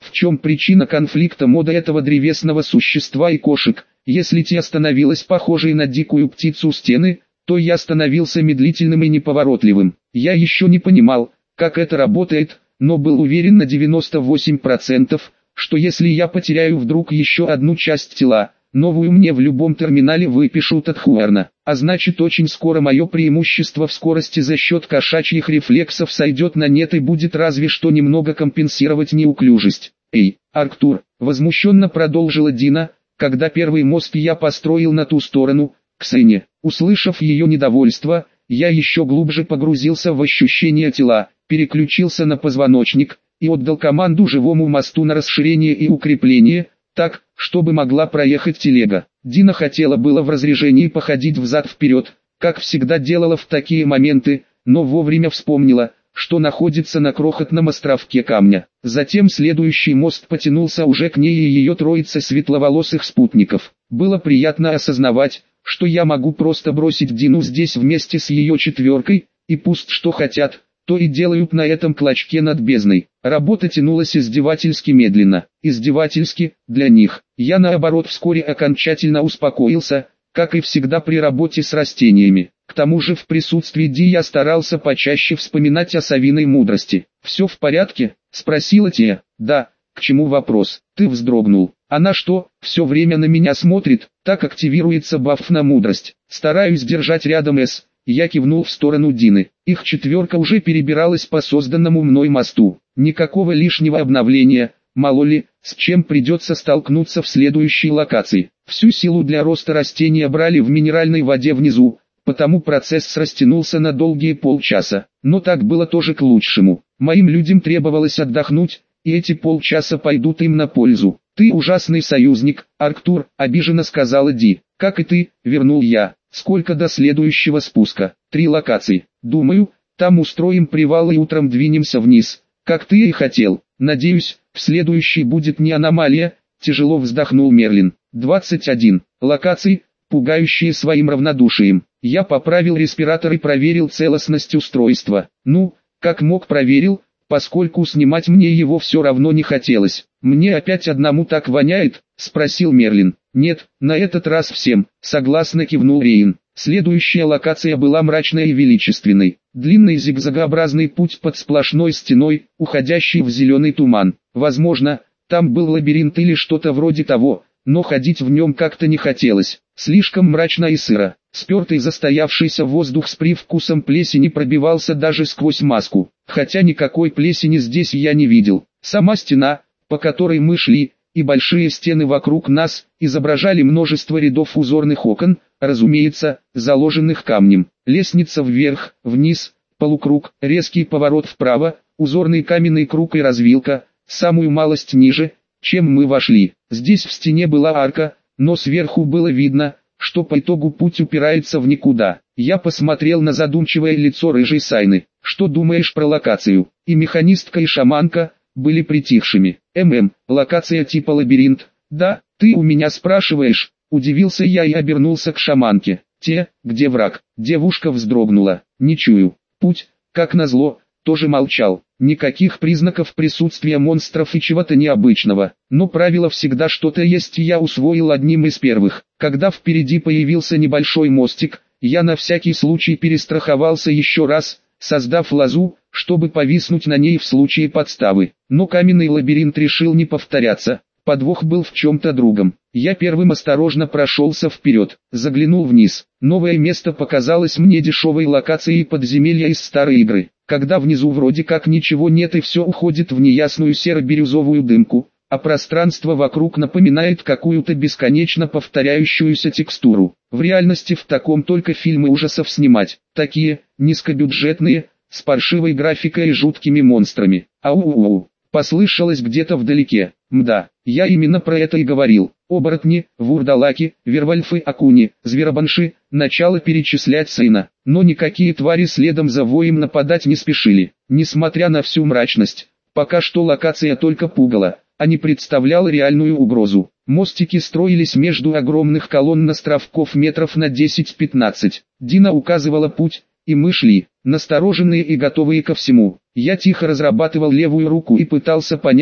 В чем причина конфликта мода этого древесного существа и кошек? Если те становилась похожей на дикую птицу стены, то я становился медлительным и неповоротливым. Я еще не понимал, как это работает, но был уверен на девяносто восемь процентов, что если я потеряю вдруг еще одну часть тела, новую мне в любом терминале выпишут от Хуэрна. А значит, очень скоро мое преимущество в скорости за счет кошачьих рефлексов сойдет на нет и будет разве что немного компенсировать неуклюжесть. «Эй, Арктур!» — возмущенно продолжила Дина, когда первый мост я построил на ту сторону, к Сене. Услышав ее недовольство, я еще глубже погрузился в ощущение тела, переключился на позвоночник и отдал команду живому мосту на расширение и укрепление, так, чтобы могла проехать телега. Дина хотела было в разрежении походить взад-вперед, как всегда делала в такие моменты, но вовремя вспомнила, что находится на крохотном островке камня. Затем следующий мост потянулся уже к ней и ее троице светловолосых спутников. Было приятно осознавать, что я могу просто бросить Дину здесь вместе с ее четверкой, и пусть что хотят, то и делают на этом клочке над бездной. Работа тянулась издевательски медленно. Издевательски, для них. Я наоборот вскоре окончательно успокоился, как и всегда при работе с растениями. К тому же в присутствии Ди я старался почаще вспоминать о совиной мудрости. «Все в порядке?» — спросила Тия. «Да, к чему вопрос?» Ты вздрогнул. «Она что, все время на меня смотрит?» Так активируется баф на мудрость. Стараюсь держать рядом С. Я кивнул в сторону Дины. Их четверка уже перебиралась по созданному мной мосту. Никакого лишнего обновления, мало ли, с чем придется столкнуться в следующей локации. Всю силу для роста растения брали в минеральной воде внизу, потому процесс растянулся на долгие полчаса. Но так было тоже к лучшему. Моим людям требовалось отдохнуть, и эти полчаса пойдут им на пользу. «Ты ужасный союзник, Арктур», — обиженно сказала Ди. «Как и ты», — вернул я. «Сколько до следующего спуска?» «Три локации. Думаю, там устроим привал и утром двинемся вниз, как ты и хотел. Надеюсь, в следующий будет не аномалия», — тяжело вздохнул Мерлин. двадцать один. Локации, пугающие своим равнодушием. Я поправил респиратор и проверил целостность устройства. Ну, как мог проверил, поскольку снимать мне его все равно не хотелось. «Мне опять одному так воняет?» — спросил Мерлин. «Нет, на этот раз всем», — согласно кивнул Рейн. Следующая локация была мрачной и величественной. Длинный зигзагообразный путь под сплошной стеной, уходящий в зеленый туман. Возможно, там был лабиринт или что-то вроде того, но ходить в нем как-то не хотелось. Слишком мрачно и сыро. Спертый застоявшийся воздух с привкусом плесени пробивался даже сквозь маску. Хотя никакой плесени здесь я не видел. Сама стена, по которой мы шли, и большие стены вокруг нас, изображали множество рядов узорных окон, разумеется, заложенных камнем. Лестница вверх, вниз, полукруг, резкий поворот вправо, узорный каменный круг и развилка, самую малость ниже, чем мы вошли. Здесь в стене была арка, но сверху было видно, что по итогу путь упирается в никуда. Я посмотрел на задумчивое лицо рыжей Сайны. «Что думаешь про локацию?» И механистка, и шаманка были притихшими. «ММ, локация типа лабиринт?» «Да, ты у меня спрашиваешь?» Удивился я и обернулся к шаманке. «Те, где враг?» Девушка вздрогнула. «Не чую». Путь, как назло, тоже молчал. Никаких признаков присутствия монстров и чего-то необычного. Но правило всегда что-то есть, и я усвоил одним из первых. Когда впереди появился небольшой мостик, я на всякий случай перестраховался еще раз, создав лозу, чтобы повиснуть на ней в случае подставы. Но каменный лабиринт решил не повторяться. Подвох был в чем-то другом. Я первым осторожно прошелся вперед, заглянул вниз. Новое место показалось мне дешевой локацией подземелья из старой игры. Когда внизу вроде как ничего нет и все уходит в неясную серо-бирюзовую дымку, а пространство вокруг напоминает какую-то бесконечно повторяющуюся текстуру. В реальности в таком только фильмы ужасов снимать. Такие, низкобюджетные, с паршивой графикой и жуткими монстрами. Ау-у-у. Послышалось где-то вдалеке. Мда, я именно про это и говорил. Оборотни, вурдалаки, вервольфы, акуни, зверобанши, начало перечислять сына. Но никакие твари следом за воем нападать не спешили. Несмотря на всю мрачность, пока что локация только пугала, а не представляла реальную угрозу. Мостики строились между огромных колонн островков метров на десять-пятнадцать. Дина указывала путь, и мы шли, настороженные и готовые ко всему. Я тихо разрабатывал левую руку и пытался понять,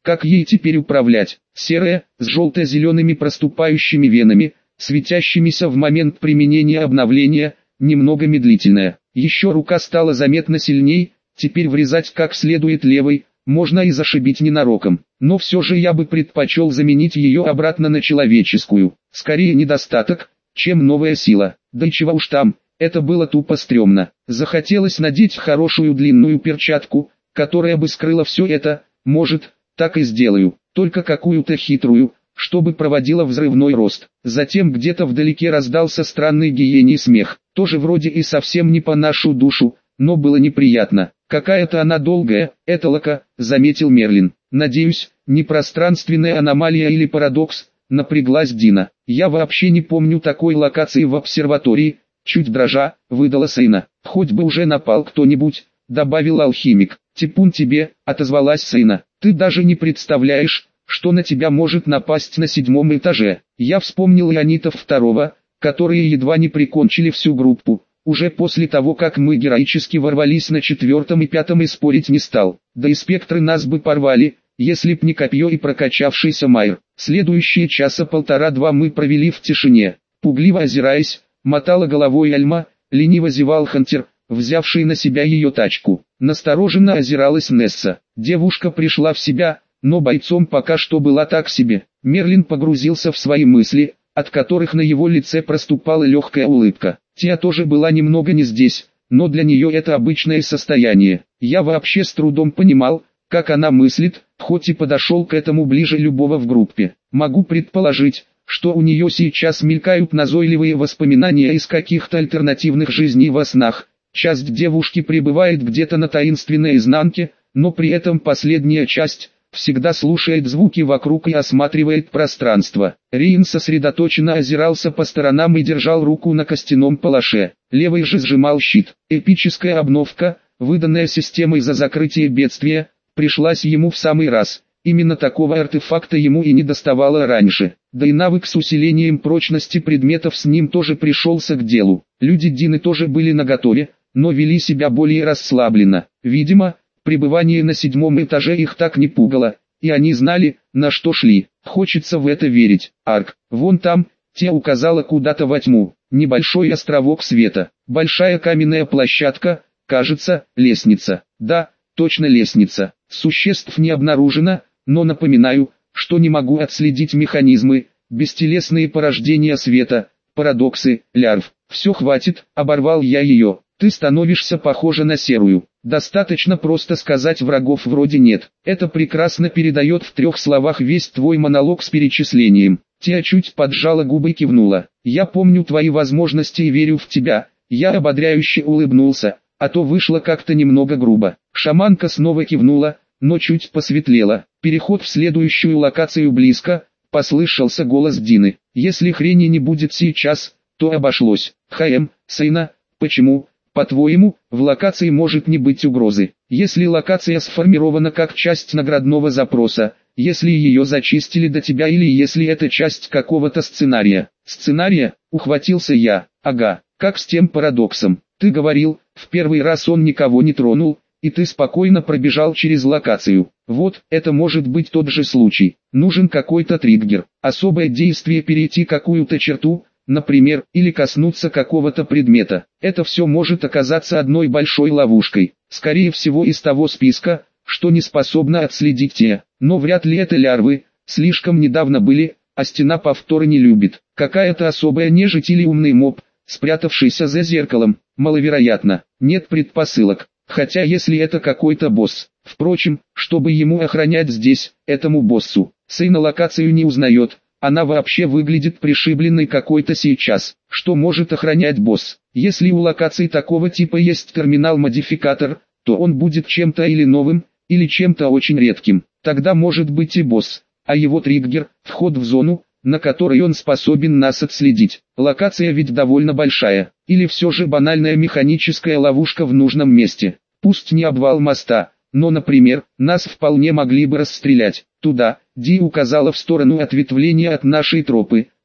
Как ей теперь управлять? Серая, с желто-зелеными проступающими венами, светящимися в момент применения обновления, немного медлительная. Еще рука стала заметно сильней, теперь врезать как следует левой, можно и зашибить ненароком. Но все же я бы предпочел заменить ее обратно на человеческую. Скорее недостаток, чем новая сила. Да и чего уж там, это было тупо стрёмно. Захотелось надеть хорошую длинную перчатку, которая бы скрыла все это, может, так и сделаю, только какую-то хитрую, чтобы проводила взрывной рост. Затем где-то вдалеке раздался странный гиений смех, тоже вроде и совсем не по нашу душу, но было неприятно. Какая-то она долгая, это лака, заметил Мерлин. Надеюсь, не пространственная аномалия или парадокс, напряглась Дина. Я вообще не помню такой локации в обсерватории, чуть дрожа, выдала Сейна. Хоть бы уже напал кто-нибудь, добавил алхимик. Типун тебе, отозвалась Сейна. Ты даже не представляешь, что на тебя может напасть на седьмом этаже. Я вспомнил ионитов второго, которые едва не прикончили всю группу. Уже после того, как мы героически ворвались на четвертом и пятом, и спорить не стал. Да и спектры нас бы порвали, если б не копье и прокачавшийся Майр. Следующие часа полтора-два мы провели в тишине. Пугливо озираясь, мотала головой Альма, лениво зевал Хантер, взявший на себя ее тачку. Настороженно озиралась Несса. Девушка пришла в себя, но бойцом пока что была так себе. Мерлин погрузился в свои мысли, от которых на его лице проступала легкая улыбка. Тия тоже была немного не здесь, но для нее это обычное состояние. Я вообще с трудом понимал, как она мыслит, хоть и подошел к этому ближе любого в группе. Могу предположить, что у нее сейчас мелькают назойливые воспоминания из каких-то альтернативных жизней во снах. Часть девушки пребывает где-то на таинственной изнанке, но при этом последняя часть всегда слушает звуки вокруг и осматривает пространство. Риин сосредоточенно озирался по сторонам и держал руку на костяном палаше. Левый же сжимал щит. Эпическая обновка, выданная системой за закрытие бедствия, пришлась ему в самый раз. Именно такого артефакта ему и не доставало раньше. Да и навык с усилением прочности предметов с ним тоже пришелся к делу. Люди Дины тоже были наготове, но вели себя более расслабленно. Видимо, пребывание на седьмом этаже их так не пугало, и они знали, на что шли. Хочется в это верить. Арк, вон там, те указала куда-то во тьму. Небольшой островок света. Большая каменная площадка, кажется, лестница. Да, точно лестница. Существ не обнаружено, но напоминаю, что не могу отследить механизмы, бестелесные порождения света, парадоксы, лярв. Все хватит, оборвал я ее. Ты становишься похожа на серую. Достаточно просто сказать, врагов вроде нет. Это прекрасно передает в трех словах весь твой монолог с перечислением. Тия чуть поджала губы и кивнула. Я помню твои возможности и верю в тебя. Я ободряюще улыбнулся, а то вышло как-то немного грубо. Шаманка снова кивнула, но чуть посветлела. Переход в следующую локацию близко, послышался голос Дины. Если хрени не будет сейчас, то обошлось. Хаем, Сейна, почему? По-твоему, в локации может не быть угрозы. Если локация сформирована как часть наградного запроса, если ее зачистили до тебя или если это часть какого-то сценария. Сценария, ухватился я. Ага, как с тем парадоксом. Ты говорил, в первый раз он никого не тронул, и ты спокойно пробежал через локацию. Вот, это может быть тот же случай. Нужен какой-то триггер, особое действие, перейти какую-то черту, например, или коснуться какого-то предмета. Это все может оказаться одной большой ловушкой, скорее всего из того списка, что не способна отследить те. Но вряд ли это лярвы, слишком недавно были, а стена повторы не любит. Какая-то особая нежить или умный моб, спрятавшийся за зеркалом, маловероятно. Нет предпосылок, хотя если это какой-то босс. Впрочем, чтобы ему охранять здесь, этому боссу, Сейна локацию не узнает. Она вообще выглядит пришибленной какой-то сейчас. Что может охранять босс? Если у локаций такого типа есть терминал-модификатор, то он будет чем-то или новым, или чем-то очень редким. Тогда может быть и босс, а его триггер – вход в зону, на которой он способен нас отследить. Локация ведь довольно большая. Или все же банальная механическая ловушка в нужном месте. Пусть не обвал моста, но, например, нас вполне могли бы расстрелять. Туда, Ди указала в сторону ответвления от нашей тропы,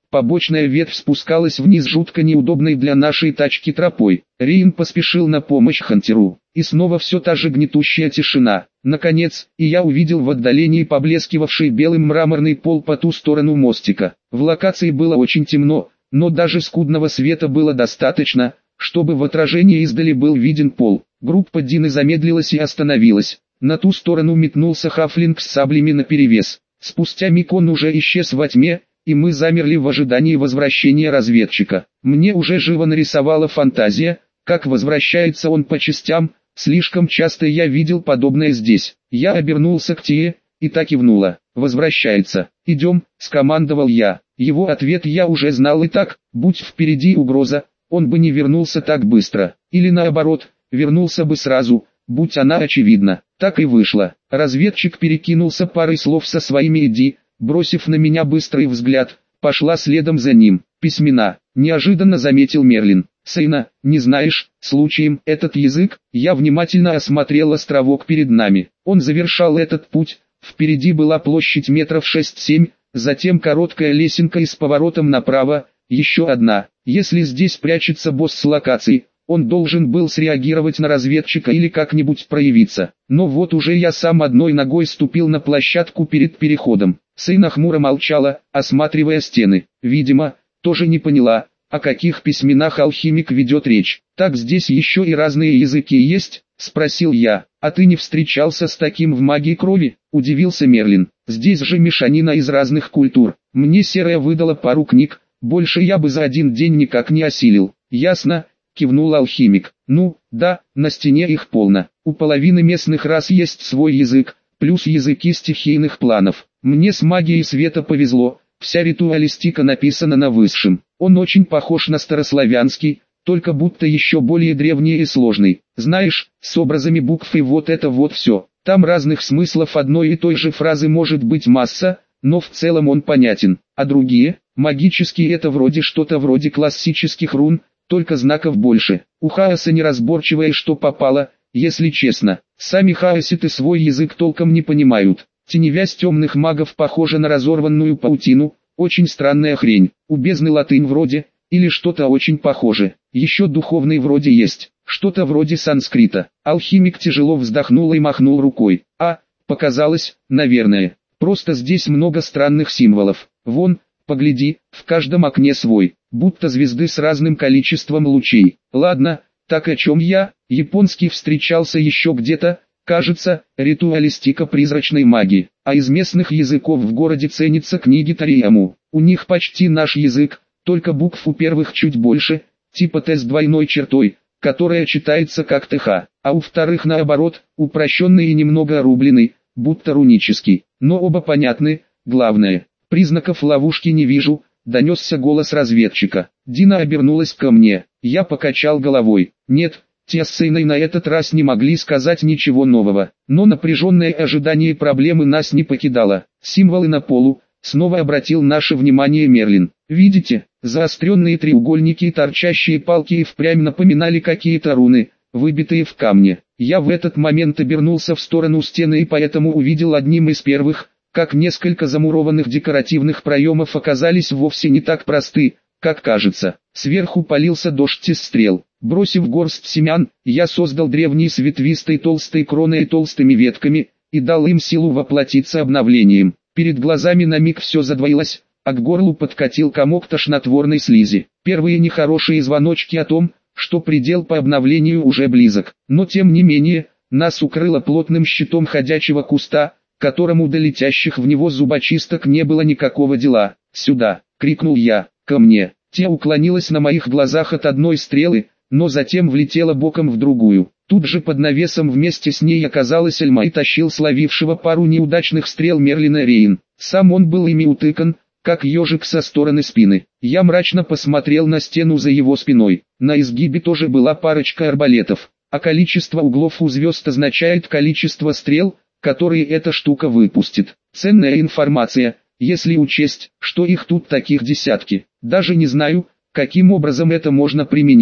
Побочная ветвь спускалась вниз жутко неудобной для нашей тачки тропой. Рейн поспешил на помощь Хантеру. И снова все та же гнетущая тишина. Наконец, и я увидел в отдалении поблескивавший белым мраморный пол по ту сторону мостика. В локации было очень темно, но даже скудного света было достаточно, чтобы в отражении издали был виден пол. Группа Дины замедлилась и остановилась. На ту сторону метнулся хафлинг с саблями наперевес. Спустя миг он уже исчез во тьме, и мы замерли в ожидании возвращения разведчика. Мне уже живо нарисовала фантазия, как возвращается он по частям. Слишком часто я видел подобное здесь. Я обернулся к Тие, и та кивнула. «Возвращается. Идем», — скомандовал я. Его ответ я уже знал и так, будь впереди угроза, он бы не вернулся так быстро. Или наоборот, вернулся бы сразу, будь она очевидна. Так и вышло. Разведчик перекинулся парой слов со своими «иди», бросив на меня быстрый взгляд, пошла следом за ним. «Письмена», — неожиданно заметил Мерлин. «Сейна, не знаешь, случаем, этот язык?» Я внимательно осмотрел островок перед нами. Он завершал этот путь, впереди была площадь метров шесть-семь, затем короткая лесенка и с поворотом направо, еще одна. Если здесь прячется босс с локацией, он должен был среагировать на разведчика или как-нибудь проявиться. Но вот уже я сам одной ногой ступил на площадку перед переходом. Сейна хмуро молчала, осматривая стены. Видимо, тоже не поняла, о каких письменах алхимик ведет речь. «Так здесь еще и разные языки есть?» — спросил я. «А ты не встречался с таким в магии крови?» — удивился Мерлин. «Здесь же мешанина из разных культур. Мне Серая выдала пару книг, больше я бы за один день никак не осилил». «Ясно», — кивнул алхимик. «Ну, да, на стене их полно. У половины местных рас есть свой язык, плюс языки стихийных планов. Мне с магией света повезло, вся ритуалистика написана на высшем. Он очень похож на старославянский, только будто еще более древний и сложный. Знаешь, с образами букв и вот это вот все. Там разных смыслов одной и той же фразы может быть масса, но в целом он понятен. А другие, магические, это вроде что-то вроде классических рун, только знаков больше. У хаоса неразборчивое что попало, если честно. Сами хаоситы свой язык толком не понимают. Теневязь темных магов похожа на разорванную паутину, очень странная хрень. У бездны латынь вроде, или что-то очень похоже. Еще духовный вроде есть, что-то вроде санскрита. Алхимик тяжело вздохнул и махнул рукой. А, показалось, наверное. Просто здесь много странных символов. Вон, погляди, в каждом окне свой, будто звезды с разным количеством лучей. Ладно, так о чем я? Японский встречался еще где-то. Кажется, ритуалистика призрачной магии, а из местных языков в городе ценятся книги Тарияму. У них почти наш язык, только букв у первых чуть больше, типа Т с двойной чертой, которая читается как ТХ, а у вторых наоборот, упрощенный и немного рубленый, будто рунический. Но оба понятны, главное, признаков ловушки не вижу, донесся голос разведчика. Дина обернулась ко мне, я покачал головой, нет. Те с Сейной на этот раз не могли сказать ничего нового, но напряженное ожидание проблемы нас не покидало. Символы на полу, снова обратил наше внимание Мерлин. Видите, заостренные треугольники и торчащие палки и впрямь напоминали какие-то руны, выбитые в камне. Я в этот момент обернулся в сторону стены и поэтому увидел одним из первых, как несколько замурованных декоративных проемов оказались вовсе не так просты, как кажется. Сверху полился дождь из стрел. Бросив горсть семян, я создал древний с ветвистой толстой кроной и толстыми ветками, и дал им силу воплотиться обновлением. Перед глазами на миг все задвоилось, а к горлу подкатил комок тошнотворной слизи. Первые нехорошие звоночки о том, что предел по обновлению уже близок. Но тем не менее, нас укрыло плотным щитом ходячего куста, которому до летящих в него зубочисток не было никакого дела. «Сюда!» — крикнул я. «Ко мне!» Те уклонилась на моих глазах от одной стрелы, но затем влетела боком в другую. Тут же под навесом вместе с ней оказалась Эльма и тащил словившего пару неудачных стрел Мерлина Рейн. Сам он был ими утыкан, как ежик со стороны спины. Я мрачно посмотрел на стену за его спиной. На изгибе тоже была парочка арбалетов, а количество углов у звезд означает количество стрел, которые эта штука выпустит. Ценная информация, если учесть, что их тут таких десятки. Даже не знаю, каким образом это можно применить.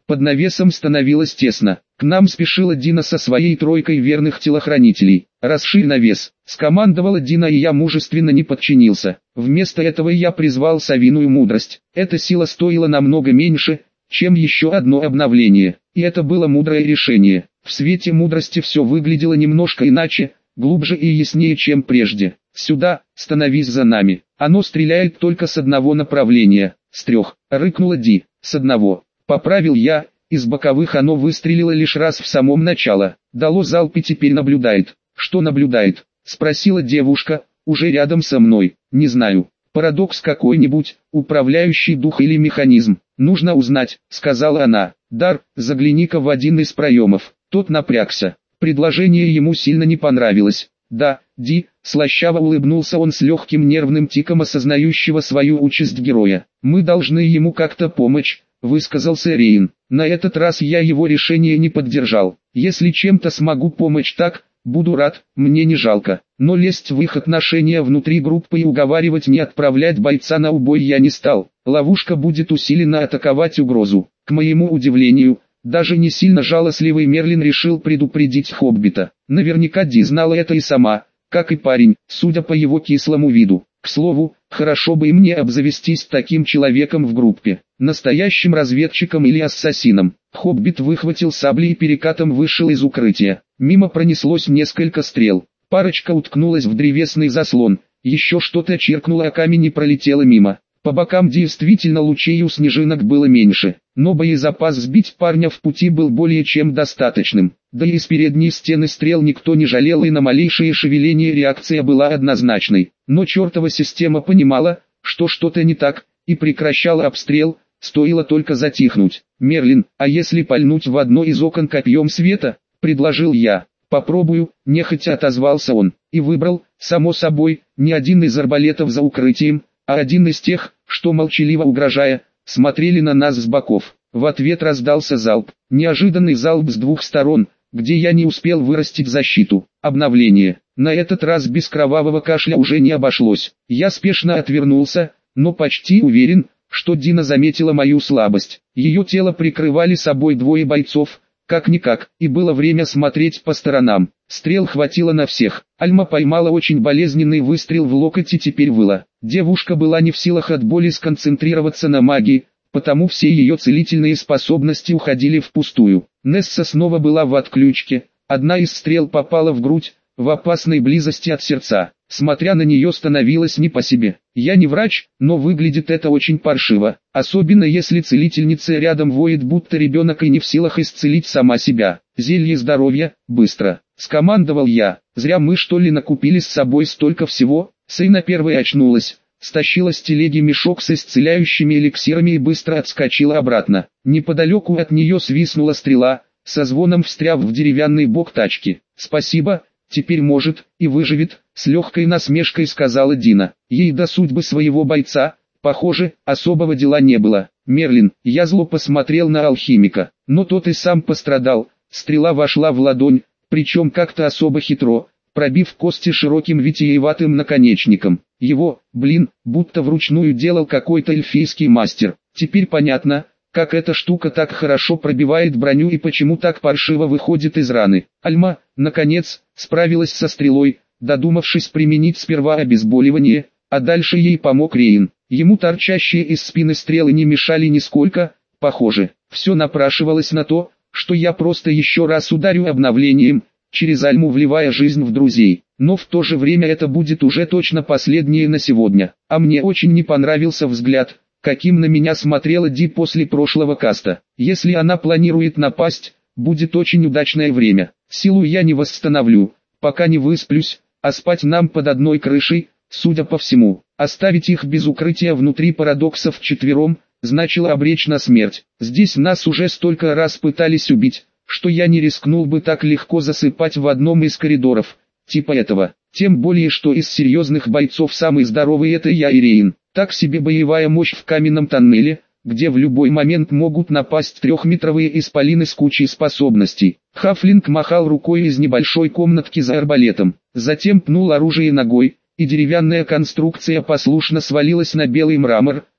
Под навесом становилось тесно. К нам спешила Дина со своей тройкой верных телохранителей. «Расширь навес», — скомандовала Дина, и я мужественно не подчинился. Вместо этого я призвал совиную мудрость. Эта сила стоила намного меньше, чем еще одно обновление. И это было мудрое решение. В свете мудрости все выглядело немножко иначе, глубже и яснее, чем прежде. «Сюда, становись за нами. Оно стреляет только с одного направления». «С трех», — рыкнула Ди. «С одного». Поправил я, из боковых оно выстрелило лишь раз в самом начало. Дало залп и теперь наблюдает. «Что наблюдает?» — спросила девушка, уже рядом со мной. «Не знаю. Парадокс какой-нибудь, управляющий дух или механизм. Нужно узнать», — сказала она. «Дар, загляни-ка в один из проемов». Тот напрягся. Предложение ему сильно не понравилось. «Да, Ди», — слащаво улыбнулся он с легким нервным тиком осознающего свою участь героя. «Мы должны ему как-то помочь», — высказался Рейн. На этот раз я его решение не поддержал. «Если чем-то смогу помочь, так, буду рад, мне не жалко». Но лезть в их отношения внутри группы и уговаривать не отправлять бойца на убой я не стал. Ловушка будет усиленно атаковать угрозу. К моему удивлению, даже не сильно жалостливый Мерлин решил предупредить Хоббита. Наверняка Ди знала это и сама, как и парень, судя по его кислому виду. К слову, хорошо бы и мне обзавестись таким человеком в группе, настоящим разведчиком или ассасином. Хоббит выхватил сабли и перекатом вышел из укрытия. Мимо пронеслось несколько стрел. Парочка уткнулась в древесный заслон, еще что-то чиркнуло о камень и пролетело мимо. По бокам действительно лучей у снежинок было меньше, но боезапас сбить парня в пути был более чем достаточным. Да и из передней стены стрел никто не жалел, и на малейшее шевеление реакция была однозначной. Но чертова система понимала, что что-то не так, и прекращала обстрел, стоило только затихнуть. «Мерлин, а если пальнуть в одно из окон копьем света?» — предложил я. «Попробую», — нехотя отозвался он, и выбрал, само собой, не один из арбалетов за укрытием, а один из тех, что молчаливо угрожая, смотрели на нас с боков. В ответ раздался залп, неожиданный залп с двух сторон, где я не успел вырастить защиту. Обновление. На этот раз без кровавого кашля уже не обошлось. Я спешно отвернулся, но почти уверен, что Дина заметила мою слабость. Ее тело прикрывали собой двое бойцов, как-никак, и было время смотреть по сторонам. Стрел хватило на всех. Альма поймала очень болезненный выстрел в локоть и теперь выла. Девушка была не в силах от боли сконцентрироваться на магии, потому все ее целительные способности уходили впустую. Несса снова была в отключке. Одна из стрел попала в грудь, в опасной близости от сердца. Смотря на нее становилось не по себе. Я не врач, но выглядит это очень паршиво. Особенно если целительница рядом воет, будто ребенок, и не в силах исцелить сама себя. «Зелье здоровья, быстро!» — скомандовал я. «Зря мы что ли накупили с собой столько всего?» Сейна первой очнулась, стащила с телеги мешок с исцеляющими эликсирами и быстро отскочила обратно. Неподалеку от нее свистнула стрела, со звоном встряв в деревянный бок тачки. «Спасибо, теперь может, и выживет», — с легкой насмешкой сказала Дина. Ей до судьбы своего бойца, похоже, особого дела не было. «Мерлин», — я зло посмотрел на алхимика, но тот и сам пострадал. Стрела вошла в ладонь, причем как-то особо хитро, пробив кости широким витиеватым наконечником. Его, блин, будто вручную делал какой-то эльфийский мастер. Теперь понятно, как эта штука так хорошо пробивает броню и почему так паршиво выходит из раны. Альма, наконец, справилась со стрелой, додумавшись применить сперва обезболивание, а дальше ей помог Рейн. Ему торчащие из спины стрелы не мешали нисколько, похоже. Все напрашивалось на то, что я просто еще раз ударю обновлением, через Альму вливая жизнь в друзей. Но в то же время это будет уже точно последнее на сегодня. А мне очень не понравился взгляд, каким на меня смотрела Ди после прошлого каста. Если она планирует напасть, будет очень удачное время. Силу я не восстановлю, пока не высплюсь, а спать нам под одной крышей, судя по всему. Оставить их без укрытия внутри парадоксов вчетвером, значило обречь на смерть. Здесь нас уже столько раз пытались убить, что я не рискнул бы так легко засыпать в одном из коридоров, типа этого. Тем более, что из серьезных бойцов самый здоровый это я и Рейн. Так себе боевая мощь в каменном тоннеле, где в любой момент могут напасть трехметровые исполины с кучей способностей. Хафлинг махал рукой из небольшой комнатки за арбалетом, затем пнул оружие ногой, и деревянная конструкция послушно свалилась на белый мрамор,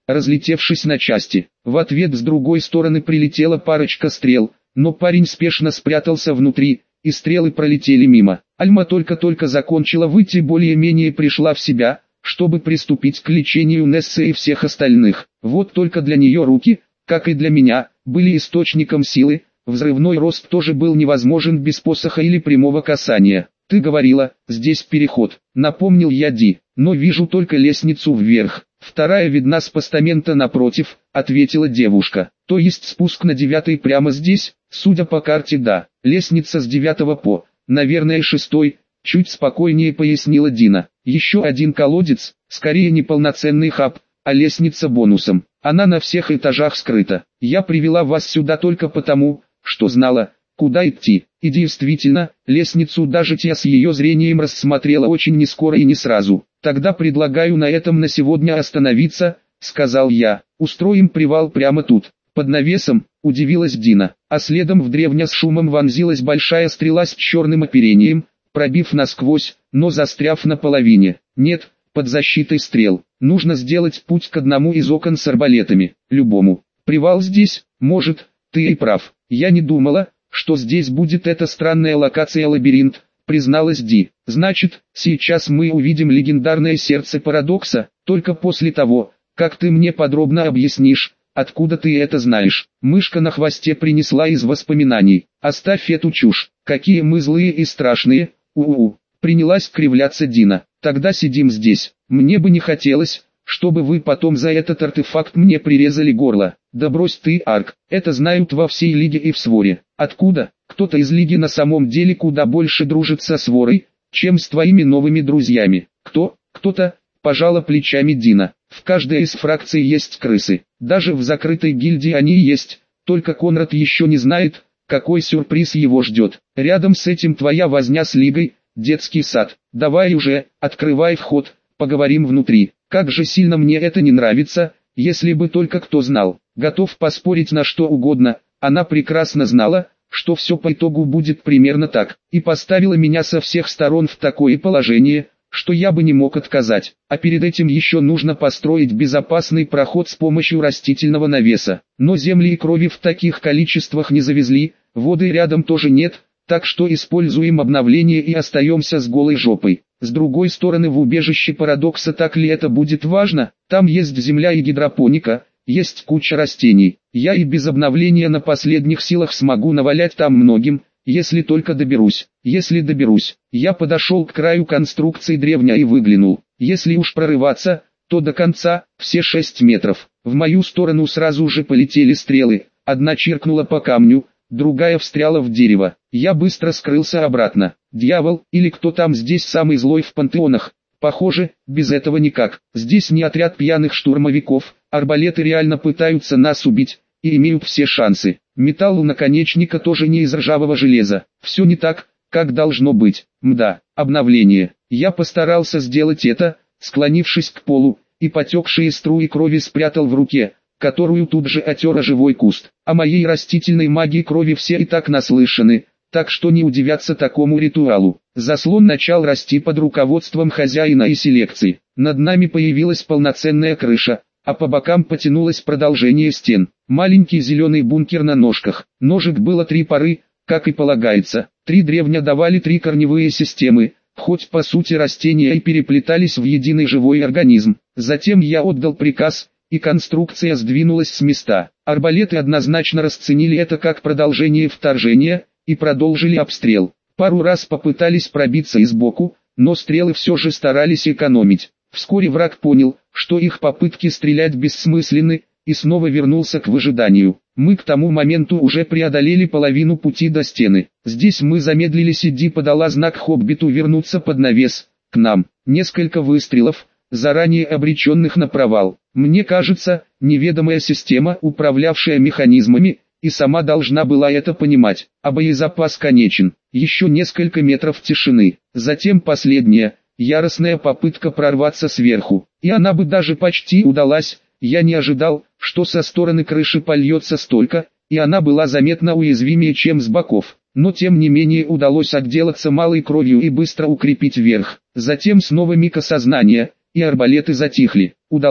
разлетевшись на части. В ответ с другой стороны прилетела парочка стрел, но парень спешно спрятался внутри, и стрелы пролетели мимо. Альма только-только закончила выйти и более-менее пришла в себя, чтобы приступить к лечению Нессы и всех остальных. Вот только для нее руки, как и для меня, были источником силы, взрывной рост тоже был невозможен без посоха или прямого касания. «Ты говорила, здесь переход», — напомнил я Ди, — «но вижу только лестницу вверх. Вторая видна с постамента напротив», — ответила девушка. «То есть спуск на девятый прямо здесь?» «Судя по карте, да. Лестница с девятого по, наверное, шестой», — чуть спокойнее пояснила Дина. «Еще один колодец, скорее не полноценный хаб, а лестница бонусом. Она на всех этажах скрыта. Я привела вас сюда только потому, что знала, куда идти». И действительно, лестницу даже Тия с ее зрением рассмотрела очень нескоро и не сразу. «Тогда предлагаю на этом на сегодня остановиться», — сказал я. «Устроим привал прямо тут, под навесом», — удивилась Дина. А следом в древня с шумом вонзилась большая стрела с черным оперением, пробив насквозь, но застряв на половине. «Нет, под защитой стрел. Нужно сделать путь к одному из окон с арбалетами, любому. Привал здесь, может, ты и прав. Я не думала, что здесь будет эта странная локация-лабиринт», — призналась Ди. «Значит, сейчас мы увидим легендарное сердце парадокса, только после того, как ты мне подробно объяснишь, откуда ты это знаешь». Мышка на хвосте принесла из воспоминаний. «Оставь эту чушь, какие мы злые и страшные, у-у-у», принялась кривляться Дина. «Тогда сидим здесь. Мне бы не хотелось, чтобы вы потом за этот артефакт мне прирезали горло». «Да брось ты, Арк, это знают во всей Лиге и в Своре». «Откуда? Кто-то из Лиги на самом деле куда больше дружит со Сворой, чем с твоими новыми друзьями». «Кто? Кто-то?» – пожала плечами Дина. «В каждой из фракций есть крысы. Даже в закрытой гильдии они есть, только Конрад еще не знает, какой сюрприз его ждет. Рядом с этим твоя возня с Лигой, детский сад. Давай уже, открывай вход, поговорим внутри. Как же сильно мне это не нравится, если бы только кто знал». Готов поспорить на что угодно, она прекрасно знала, что все по итогу будет примерно так, и поставила меня со всех сторон в такое положение, что я бы не мог отказать. А перед этим еще нужно построить безопасный проход с помощью растительного навеса. Но земли и крови в таких количествах не завезли, воды рядом тоже нет, так что используем обновление и остаемся с голой жопой. С другой стороны, в убежище парадокса так ли это будет важно? Там есть земля и гидропоника, есть куча растений. Я и без обновления на последних силах смогу навалять там многим, если только доберусь. Если доберусь. Я подошел к краю конструкции древня и выглянул. Если уж прорываться, то до конца, все шесть метров. В мою сторону сразу же полетели стрелы. Одна чиркнула по камню, другая встряла в дерево. Я быстро скрылся обратно. Дьявол, или кто там здесь самый злой в пантеонах? Похоже, без этого никак. Здесь не отряд пьяных штурмовиков, арбалеты реально пытаются нас убить, и имеют все шансы. Металл у наконечника тоже не из ржавого железа. Все не так, как должно быть. Мда, обновление. Я постарался сделать это, склонившись к полу, и потекшие струи крови спрятал в руке, которую тут же отер живой куст. О моей растительной магии крови все и так наслышаны, так что не удивятся такому ритуалу. Заслон начал расти под руководством хозяина и селекции. Над нами появилась полноценная крыша, а по бокам потянулось продолжение стен. Маленький зеленый бункер на ножках. Ножек было три пары, как и полагается. Три древня давали три корневые системы, хоть по сути растения и переплетались в единый живой организм. Затем я отдал приказ, и конструкция сдвинулась с места. Арбалеты однозначно расценили это как продолжение вторжения, и продолжили обстрел. Пару раз попытались пробиться и сбоку, но стрелы все же старались экономить. Вскоре враг понял, что их попытки стрелять бессмысленны, и снова вернулся к выжиданию. Мы к тому моменту уже преодолели половину пути до стены. Здесь мы замедлились, и Ди подала знак Хоббиту вернуться под навес, к нам. Несколько выстрелов, заранее обреченных на провал. Мне кажется, неведомая система, управлявшая механизмами, и сама должна была это понимать, а боезапас конечен. Еще несколько метров тишины, затем последняя, яростная попытка прорваться сверху, и она бы даже почти удалась. Я не ожидал, что со стороны крыши польется столько, и она была заметно уязвимее, чем с боков. Но тем не менее удалось отделаться малой кровью и быстро укрепить верх. Затем снова миг осознания, и арбалеты затихли. Удалось.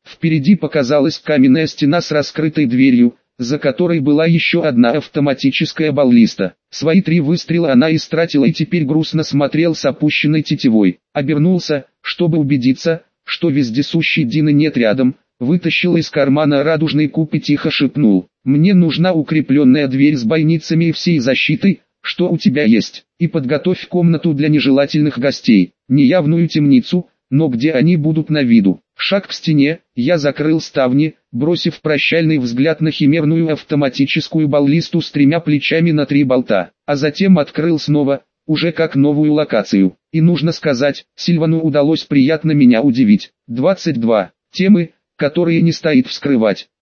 Впереди показалась каменная стена с раскрытой дверью, за которой была еще одна автоматическая баллиста. Свои три выстрела она истратила и теперь грустно смотрел с опущенной тетивой. Обернулся, чтобы убедиться, что вездесущей Дины нет рядом, вытащил из кармана радужный куб и тихо шепнул: «Мне нужна укрепленная дверь с бойницами и всей защитой, что у тебя есть, и подготовь комнату для нежелательных гостей, неявную темницу, но где они будут на виду». Шаг к стене, я закрыл ставни, бросив прощальный взгляд на химерную автоматическую баллисту с тремя плечами на три болта, а затем открыл снова, уже как новую локацию. И нужно сказать, Сильвану удалось приятно меня удивить. двадцать два. Темы, которые не стоит вскрывать.